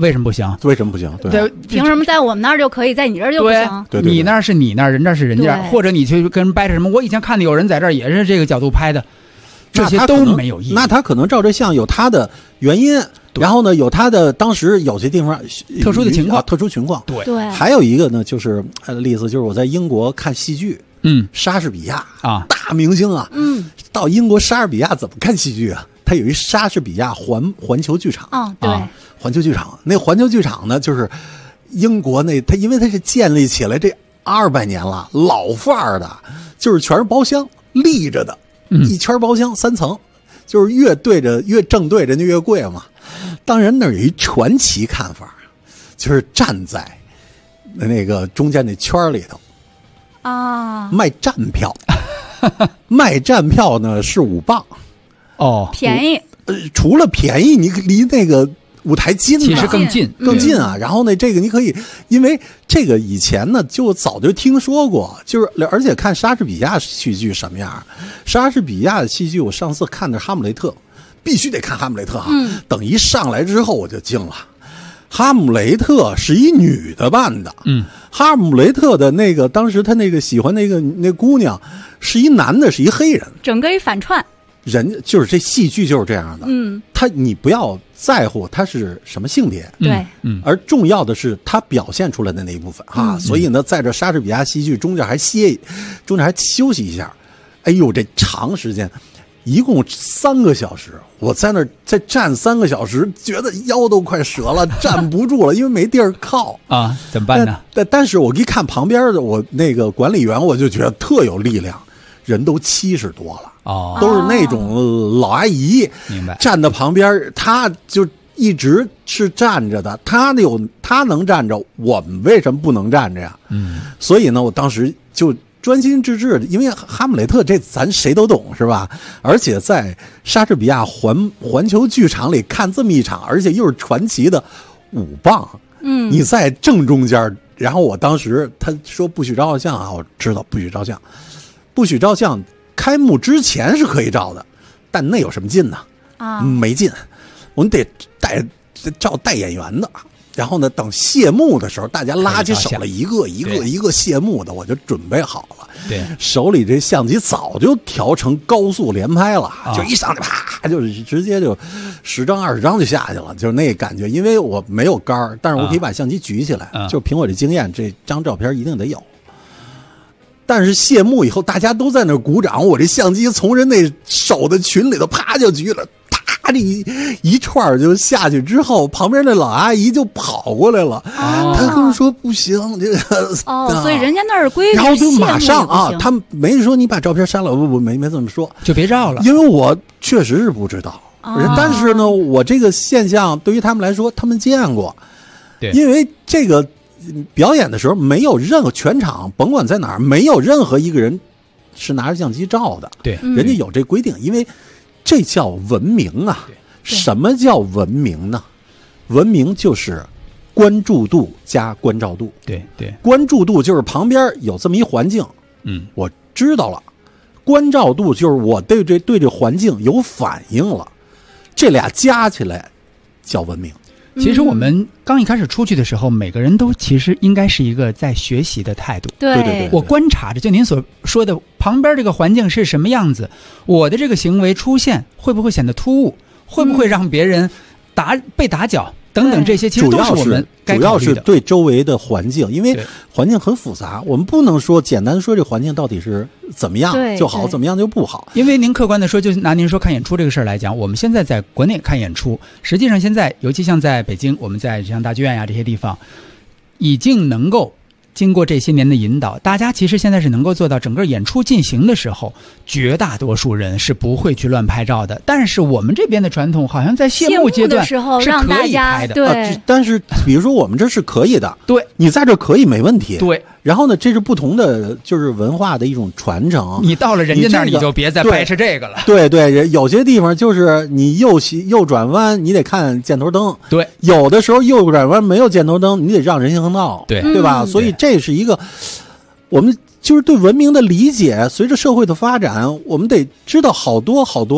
为什么不行？ 为什么不行？对， 凭什么在我们那儿就可以，在你这儿就不行？ 对， 你那儿是你那儿，人这是人家，或者你去跟人掰扯什么？我以前看的有人在这儿也是这个角度拍的，这些都没有意义。 那他可能照这相有他的原因，然后呢有他的当时有些地方特殊的情况， 特殊情况。 对。 还有一个呢，就是例子，就是我在英国看戏剧，莎士比亚啊， 大明星啊，到英国莎士比亚怎么看戏剧啊？他有一莎士比亚环球剧场， 对， 环球剧场。那环球剧场呢，就是英国他因为它是建立起来这200年了，老范儿的，就是全是包厢立着的，一圈包厢3层，就是越正对着就越贵嘛。当然那儿有一传奇看法，就是站在那个中间那圈里头啊， 卖站票，卖站票呢是5磅。 便宜。 除了便宜，你离那个舞台近， 其实更近啊。然后呢，这个你可以，因为这个以前呢就早就听说过，就是而且看莎士比亚戏剧什么样。莎士比亚的戏剧，我上次看的《哈姆雷特》，必须得看《哈姆雷特》哈。等一上来之后我就惊了，哈姆雷特是一女的扮的，哈姆雷特的那个当时他那个喜欢那姑娘是一男的，是一黑人， 整个一反串。 人就是这戏剧就是这样的，你不要在乎他是什么性别， 对， 而重要的是他表现出来的那一部分啊。所以呢，在这莎士比亚戏剧中间还休息一下。哎呦，这长时间，一共3个小时，我在那儿再站3个小时，觉得腰都快折了，站不住了，因为没地儿靠啊，怎么办呢？ 但是我一看旁边的我那个管理员，我就觉得特有力量，人都70多了。都是那种老阿姨， 明白？ 站在旁边，他就一直是站着的。他能站着，我们为什么不能站着呀？所以呢，我当时就专心致志的，因为哈姆雷特这咱谁都懂是吧？而且在莎士比亚环球剧场里看这么一场，而且又是传奇的5磅，你在正中间。然后我当时他说不许照相啊，我知道不许照相，不许照相。开幕之前是可以照的，但那有什么劲呢？没劲。我们得带演员的，然后呢，等谢幕的时候，大家拉起手来，一个谢幕的，我就准备好了。 对， 手里这相机早就调成高速连拍了，就一上去啪，就是直接就10张20张就下去了，就是那感觉。因为我没有杆，但是我可以把相机举起来，就凭我这经验，这张照片一定得有。但是谢幕以后，大家都在那鼓掌，我这相机从人那手的群里头啪就举了，啪这一串就下去之后，旁边那老阿姨就跑过来了，她跟我说不行，这个所以人家那儿规矩， 然后就马上啊，他没说你把照片删了，不没这么说， 就别照了， 因为我确实是不知道，但是呢，我这个现象对于他们来说，他们见过， 对， 因为这个。表演的时候没有任何全场甭管在哪儿没有任何一个人是拿着相机照的， 对， 人家有这规定，因为这叫文明啊。什么叫文明呢？文明就是关注度加关照度。 对， 关注度就是旁边有这么一环境，我知道了。关照度就是我对这环境有反应了，这俩加起来叫文明。 其实我们刚一开始出去的时候，每个人都其实应该是一个在学习的态度。 对， 我观察着，就您所说的旁边这个环境是什么样子，我的这个行为出现会不会显得突兀，会不会让别人被打搅等等，这些其实都是我们该考虑的。 主要是对周围的环境，因为环境很复杂，我们不能说简单说这环境到底是怎么样就好，怎么样就不好。 因为您客观的说，就拿您说看演出这个事儿来讲，我们现在在国内看演出，实际上现在尤其像在北京，我们在像大剧院呀这些地方，已经能够经过这些年的引导，大家其实现在是能够做到整个演出进行的时候，绝大多数人是不会去乱拍照的。但是我们这边的传统好像在谢幕阶段的时候让大家对，但是比如说我们这是可以的， 对， 你在这可以没问题， 对。 然后呢，这是不同的就是文化的一种传承。 你到了人家那儿，你就别再掰扯这个了。 对，有些地方就是你右转弯，你得看箭头灯。 对， 有的时候右转弯没有箭头灯，你得让人行横道。对吧？所以这是一个我们就是对文明的理解。随着社会的发展，我们得知道好多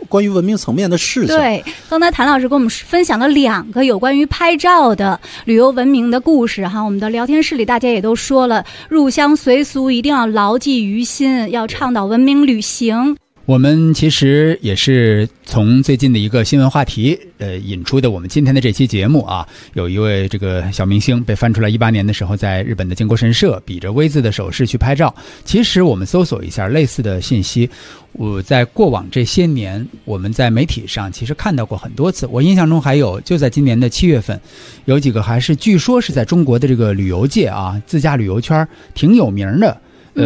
关于文明层面的事情。 对，刚才谭老师跟我们分享了2个有关于拍照的旅游文明的故事哈。我们的聊天室里大家也都说了，入乡随俗一定要牢记于心，要倡导文明旅行。 我们其实也是从最近的一个新闻话题引出的我们今天的这期节目啊。有一位这个小明星被翻出来18年的时候在日本的靖国神社比着 V 字的手势去拍照。其实我们搜索一下类似的信息，我在过往这些年我们在媒体上其实看到过很多次。我印象中还有就在今年的7月份，有几个还是据说是在中国的这个旅游界啊，自驾旅游圈挺有名的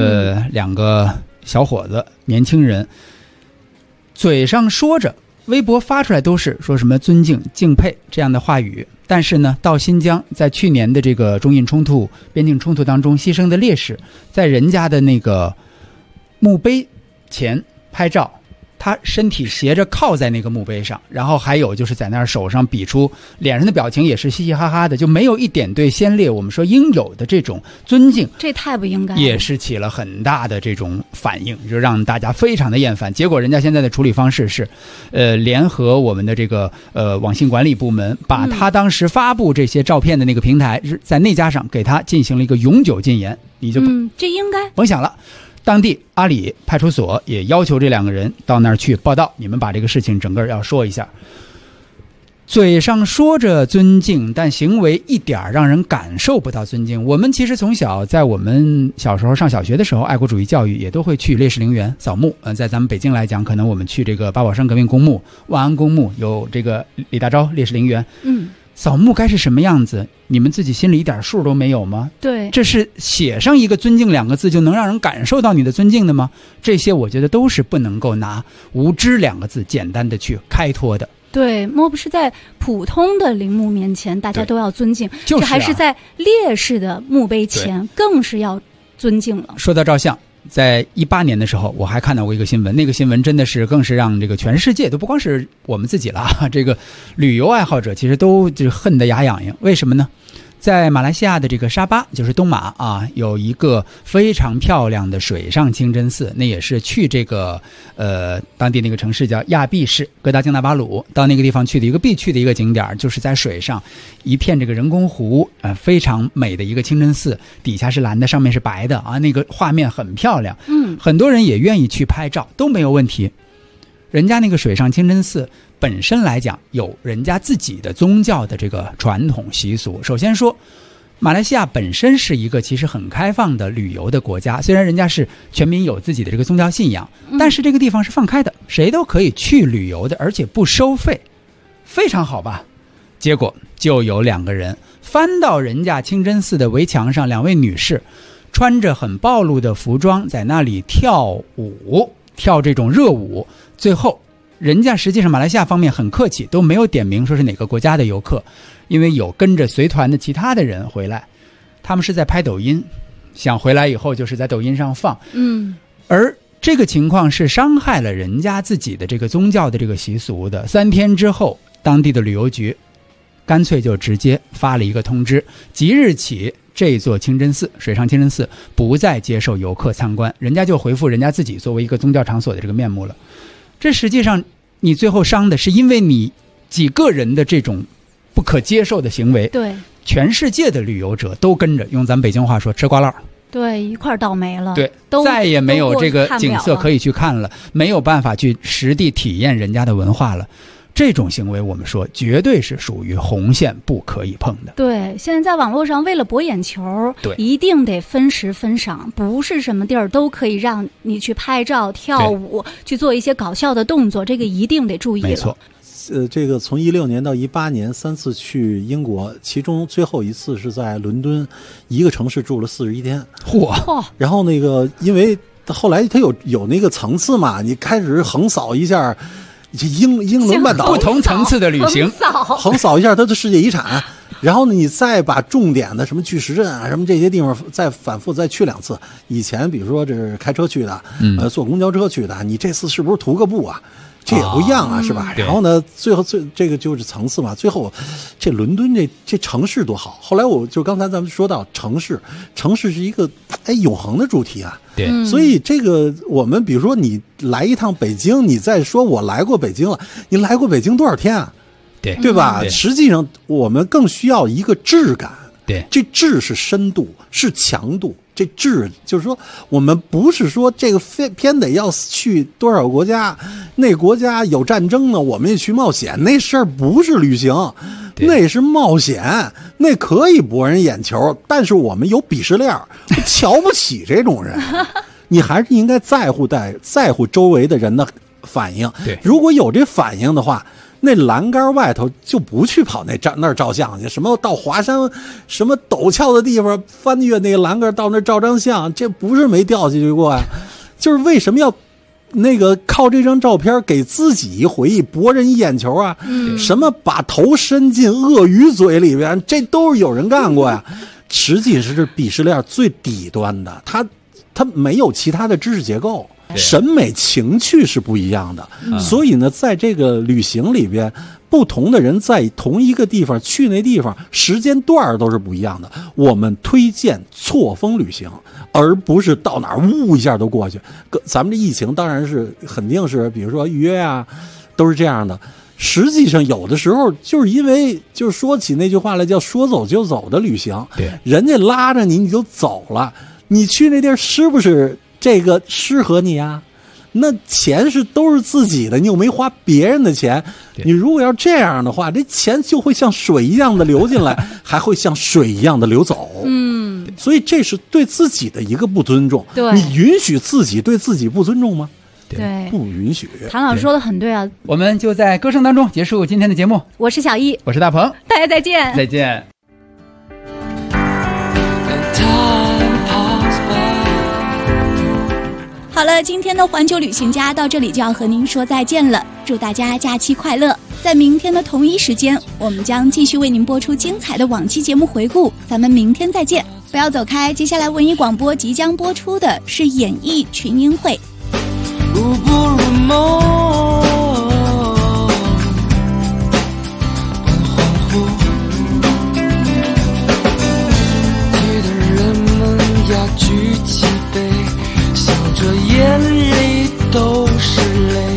2个小伙子年轻人，嘴上说着，微博发出来都是说什么尊敬、敬佩这样的话语，但是呢，到新疆，在去年的这个中印冲突、边境冲突当中牺牲的烈士，在人家的那个墓碑前拍照，他身体斜着靠在那个墓碑上，然后还有就是在那儿手上比出，脸上的表情也是嘻嘻哈哈的，就没有一点对先烈我们说应有的这种尊敬， 这太不应该了， 也是起了很大的这种反应，就让大家非常的厌烦。结果人家现在的处理方式是联合我们的这个网信管理部门，把他当时发布这些照片的那个平台在那家上给他进行了一个永久禁言，你就这应该甭想了。当地阿里派出所也要求这2个人到那儿去报道，你们把这个事情整个要说一下。嘴上说着尊敬，但行为一点让人感受不到尊敬。我们其实从小在我们小时候上小学的时候，爱国主义教育也都会去烈士陵园扫墓。在咱们北京来讲，可能我们去这个八宝山革命公墓、万安公墓，有这个李大钊烈士陵园。扫墓该是什么样子，你们自己心里一点数都没有吗？ 对， 这是写上一个尊敬2个字就能让人感受到你的尊敬的吗？这些我觉得都是不能够拿无知2个字简单的去开脱的。 对，莫不是在普通的陵墓面前大家都要尊敬， 就是这还是在烈士的墓碑前更是要尊敬了。 说到照相，在18年的时候我还看到过一个新闻，那个新闻真的是更是让这个全世界都不光是我们自己了，这个旅游爱好者其实都就恨得牙痒痒。为什么呢？在马来西亚的这个沙巴，就是东马啊，有一个非常漂亮的水上清真寺，那也是去这个当地那个城市叫亚庇市，哥打京纳巴鲁，到那个地方去的一个必去的一个景点，就是在水上一片这个人工湖，非常美的一个清真寺，底下是蓝的，上面是白的啊，那个画面很漂亮，很多人也愿意去拍照，都没有问题。人家那个水上清真寺本身来讲有人家自己的宗教的这个传统习俗。首先说马来西亚本身是一个其实很开放的旅游的国家，虽然人家是全民有自己的这个宗教信仰，但是这个地方是放开的，谁都可以去旅游的，而且不收费，非常好吧。结果就有2个人翻到人家清真寺的围墙上，2位女士穿着很暴露的服装在那里跳舞，跳这种热舞。最后人家实际上马来西亚方面很客气，都没有点名说是哪个国家的游客，因为有跟着随团的其他的人回来，他们是在拍抖音，想回来以后就是在抖音上放，而这个情况是伤害了人家自己的这个宗教的这个习俗的。3天之后，当地的旅游局干脆就直接发了一个通知，即日起这座清真寺，水上清真寺不再接受游客参观，人家就回复人家自己作为一个宗教场所的这个面目了。这实际上你最后伤的是因为你几个人的这种不可接受的行为， 对， 全世界的旅游者都跟着，用咱们北京话说吃瓜烂， 对，一块倒霉了， 对，再也没有这个景色可以去看了，没有办法去实地体验人家的文化了。这种行为我们说绝对是属于红线，不可以碰的。 对，现在在网络上为了博眼球， 对， 一定得分时分赏，不是什么地儿都可以让你去拍照跳舞，去做一些搞笑的动作，这个一定得注意了。 没错。这个从16年到18年3次去英国，其中最后一次是在伦敦一个城市住了41天。 嚯！ 然后那个因为后来它有那个层次嘛，你开始横扫一下英伦半岛不同层次的旅行， 横扫一下它的世界遗产，然后呢你再把重点的什么巨石阵啊什么这些地方再反复再去2次。以前比如说这是开车去的，坐公交车去的，你这次是不是徒个步啊？ 这也不一样啊，是吧？然后呢，最后这个就是层次嘛。最后，这伦敦这城市多好。后来我就刚才咱们说到城市是一个永恒的主题啊。 对， 所以这个我们比如说你来一趟北京，你再说我来过北京了，你来过北京多少天啊？对吧？实际上我们更需要一个质感。 对， 这质是深度，是强度。这质就是说，我们不是说这个偏得要去多少国家，那国家有战争呢，我们也去冒险，那事儿不是旅行，那是冒险，那可以博人眼球，但是我们有鄙视链，瞧不起这种人。你还是应该在乎周围的人的反应。 对， 如果有这反应的话，那栏杆外头就不去跑那儿照相去，什么到华山什么陡峭的地方翻越那个栏杆到那儿照张相，这不是没掉下去过呀。就是为什么要那个靠这张照片给自己一回忆，博人一眼球啊？什么把头伸进鳄鱼嘴里边，这都是有人干过呀。实际是鄙视链最底端的，它没有其他的知识结构。审美情趣是不一样的，所以呢，在这个旅行里边，不同的人在同一个地方去那地方，时间段都是不一样的。我们推荐错峰旅行，而不是到哪儿呜一下都过去。咱们这疫情当然是肯定是，比如说预约啊，都是这样的。实际上有的时候就是因为就是说起那句话来叫说走就走的旅行， 对， 人家拉着你就走了，你去那地儿是不是这个适合你啊？那钱都是自己的，你又没花别人的钱。你如果要这样的话，这钱就会像水一样的流进来，还会像水一样的流走。所以这是对自己的一个不尊重。 对， 你允许自己对自己不尊重吗？ 对， 不允许。 谭老师说的很对啊。 我们就在歌声当中结束今天的节目。 我是小易， 我是大鹏， 大家再见。 再见。 好了，今天的环球旅行家到这里就要和您说再见了，祝大家假期快乐。在明天的同一时间，我们将继续为您播出精彩的往期节目回顾，咱们明天再见，不要走开。接下来文艺广播即将播出的是演艺群英会。 不如梦，很恍惚，记得人们要举起杯，笑着眼里都是泪，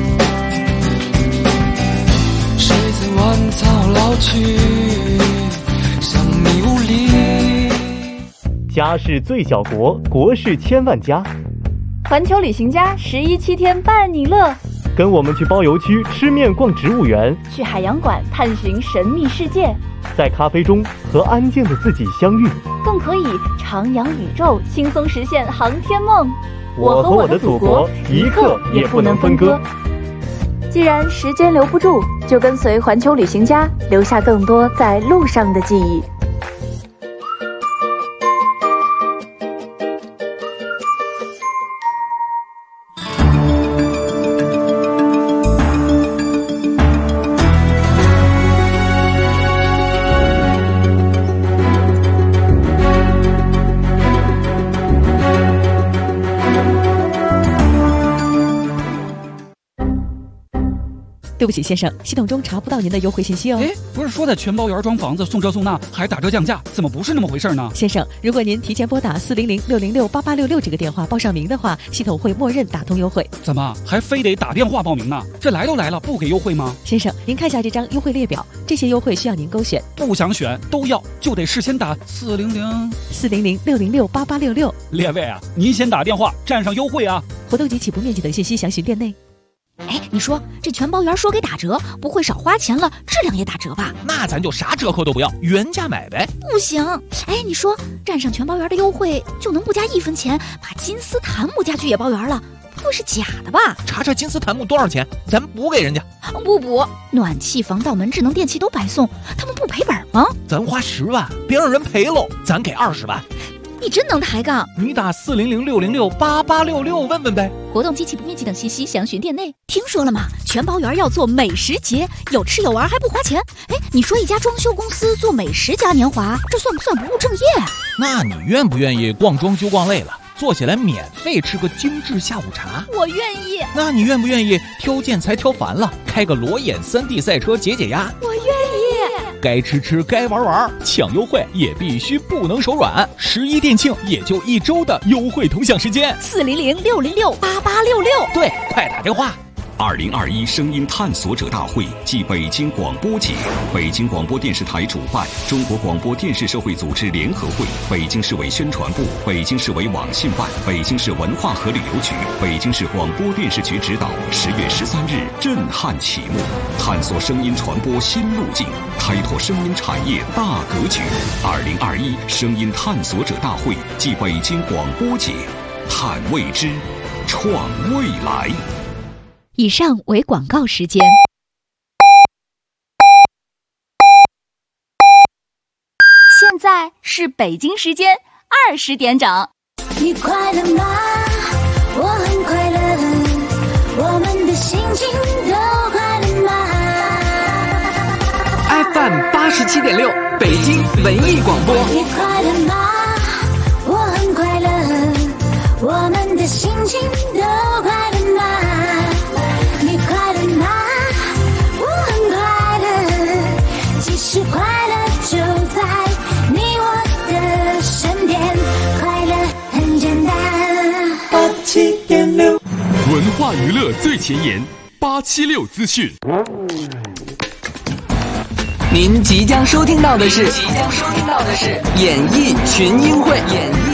谁在晚草老去，像迷雾里。 家是最小国，国是千万家。 环球旅行家11-7天伴你乐， 跟我们去包邮区吃面逛植物园， 去海洋馆探寻神秘世界， 在咖啡中和安静的自己相遇， 更可以徜徉宇宙，轻松实现航天梦。 我和我的祖国一刻也不能分割。 既然时间留不住，就跟随环球旅行家，留下更多在路上的记忆。 对不起，先生，系统中查不到您的优惠信息哦。 哎，不是说在全包园装房子送这送那还打折降价，怎么不是那么回事呢？ 先生，如果您提前拨打400-606-8866这个电话报上名的话，系统会默认打通优惠。 怎么还非得打电话报名呢？这来都来了，不给优惠吗？ 先生，您看一下这张优惠列表，这些优惠需要您勾选。 不想选都要，就得事先打 400-606-8866。 列位啊，您先打电话占上优惠啊！ 活动及起步面积等信息详询店内。 哎，你说这全包园说给打折，不会少花钱了，质量也打折吧？ 那咱就啥折扣都不要，原价买呗。 不行，哎，你说占上全包园的优惠，就能不加1分钱，把金丝檀木家具也包圆了，不会是假的吧？ 查查金丝檀木多少钱，咱补给人家。 不补，暖气、防盗门、智能电器都白送，他们不赔本吗？ 咱花10万，别让人赔喽，咱给20万。 你真能抬杠！ 你打400-606-8866问问呗。 活动及起步面积等信息详询店内。听说了吗？全包园要做美食节，有吃有玩还不花钱。哎，你说一家装修公司做美食嘉年华，这算不算不务正业啊？ 那你愿不愿意逛装修逛累了， 坐下来免费吃个精致下午茶？ 我愿意。 那你愿不愿意挑建材挑烦了，开个裸眼3D 赛车解解压？ 我愿意。 该吃吃，该玩玩，抢优惠也必须不能手软。11店庆也就1周的优惠同享时间 ，400-606-8866。 对，快打电话。 2021声音探索者大会暨北京广播节，北京广播电视台主办，中国广播电视社会组织联合会、北京市委宣传部、北京市委网信办、北京市文化和旅游局、北京市广播电视局指导，10月13日震撼启幕，探索声音传播新路径，开拓声音产业大格局。2021声音探索者大会暨北京广播节，探未知，创未来。 以上为广告时间。 现在是北京时间20点整。 你快乐吗？我很快乐，我们的心情都快乐吗 ？FM 87.6，北京文艺广播。 你快乐吗？我很快乐，我们的心情都快乐吗？你快乐吗？我很快乐，其实快乐就在你我的身边，快乐很简单。 87.6，文化娱乐最前沿，876资讯。 您即将收听到的是演艺群英会。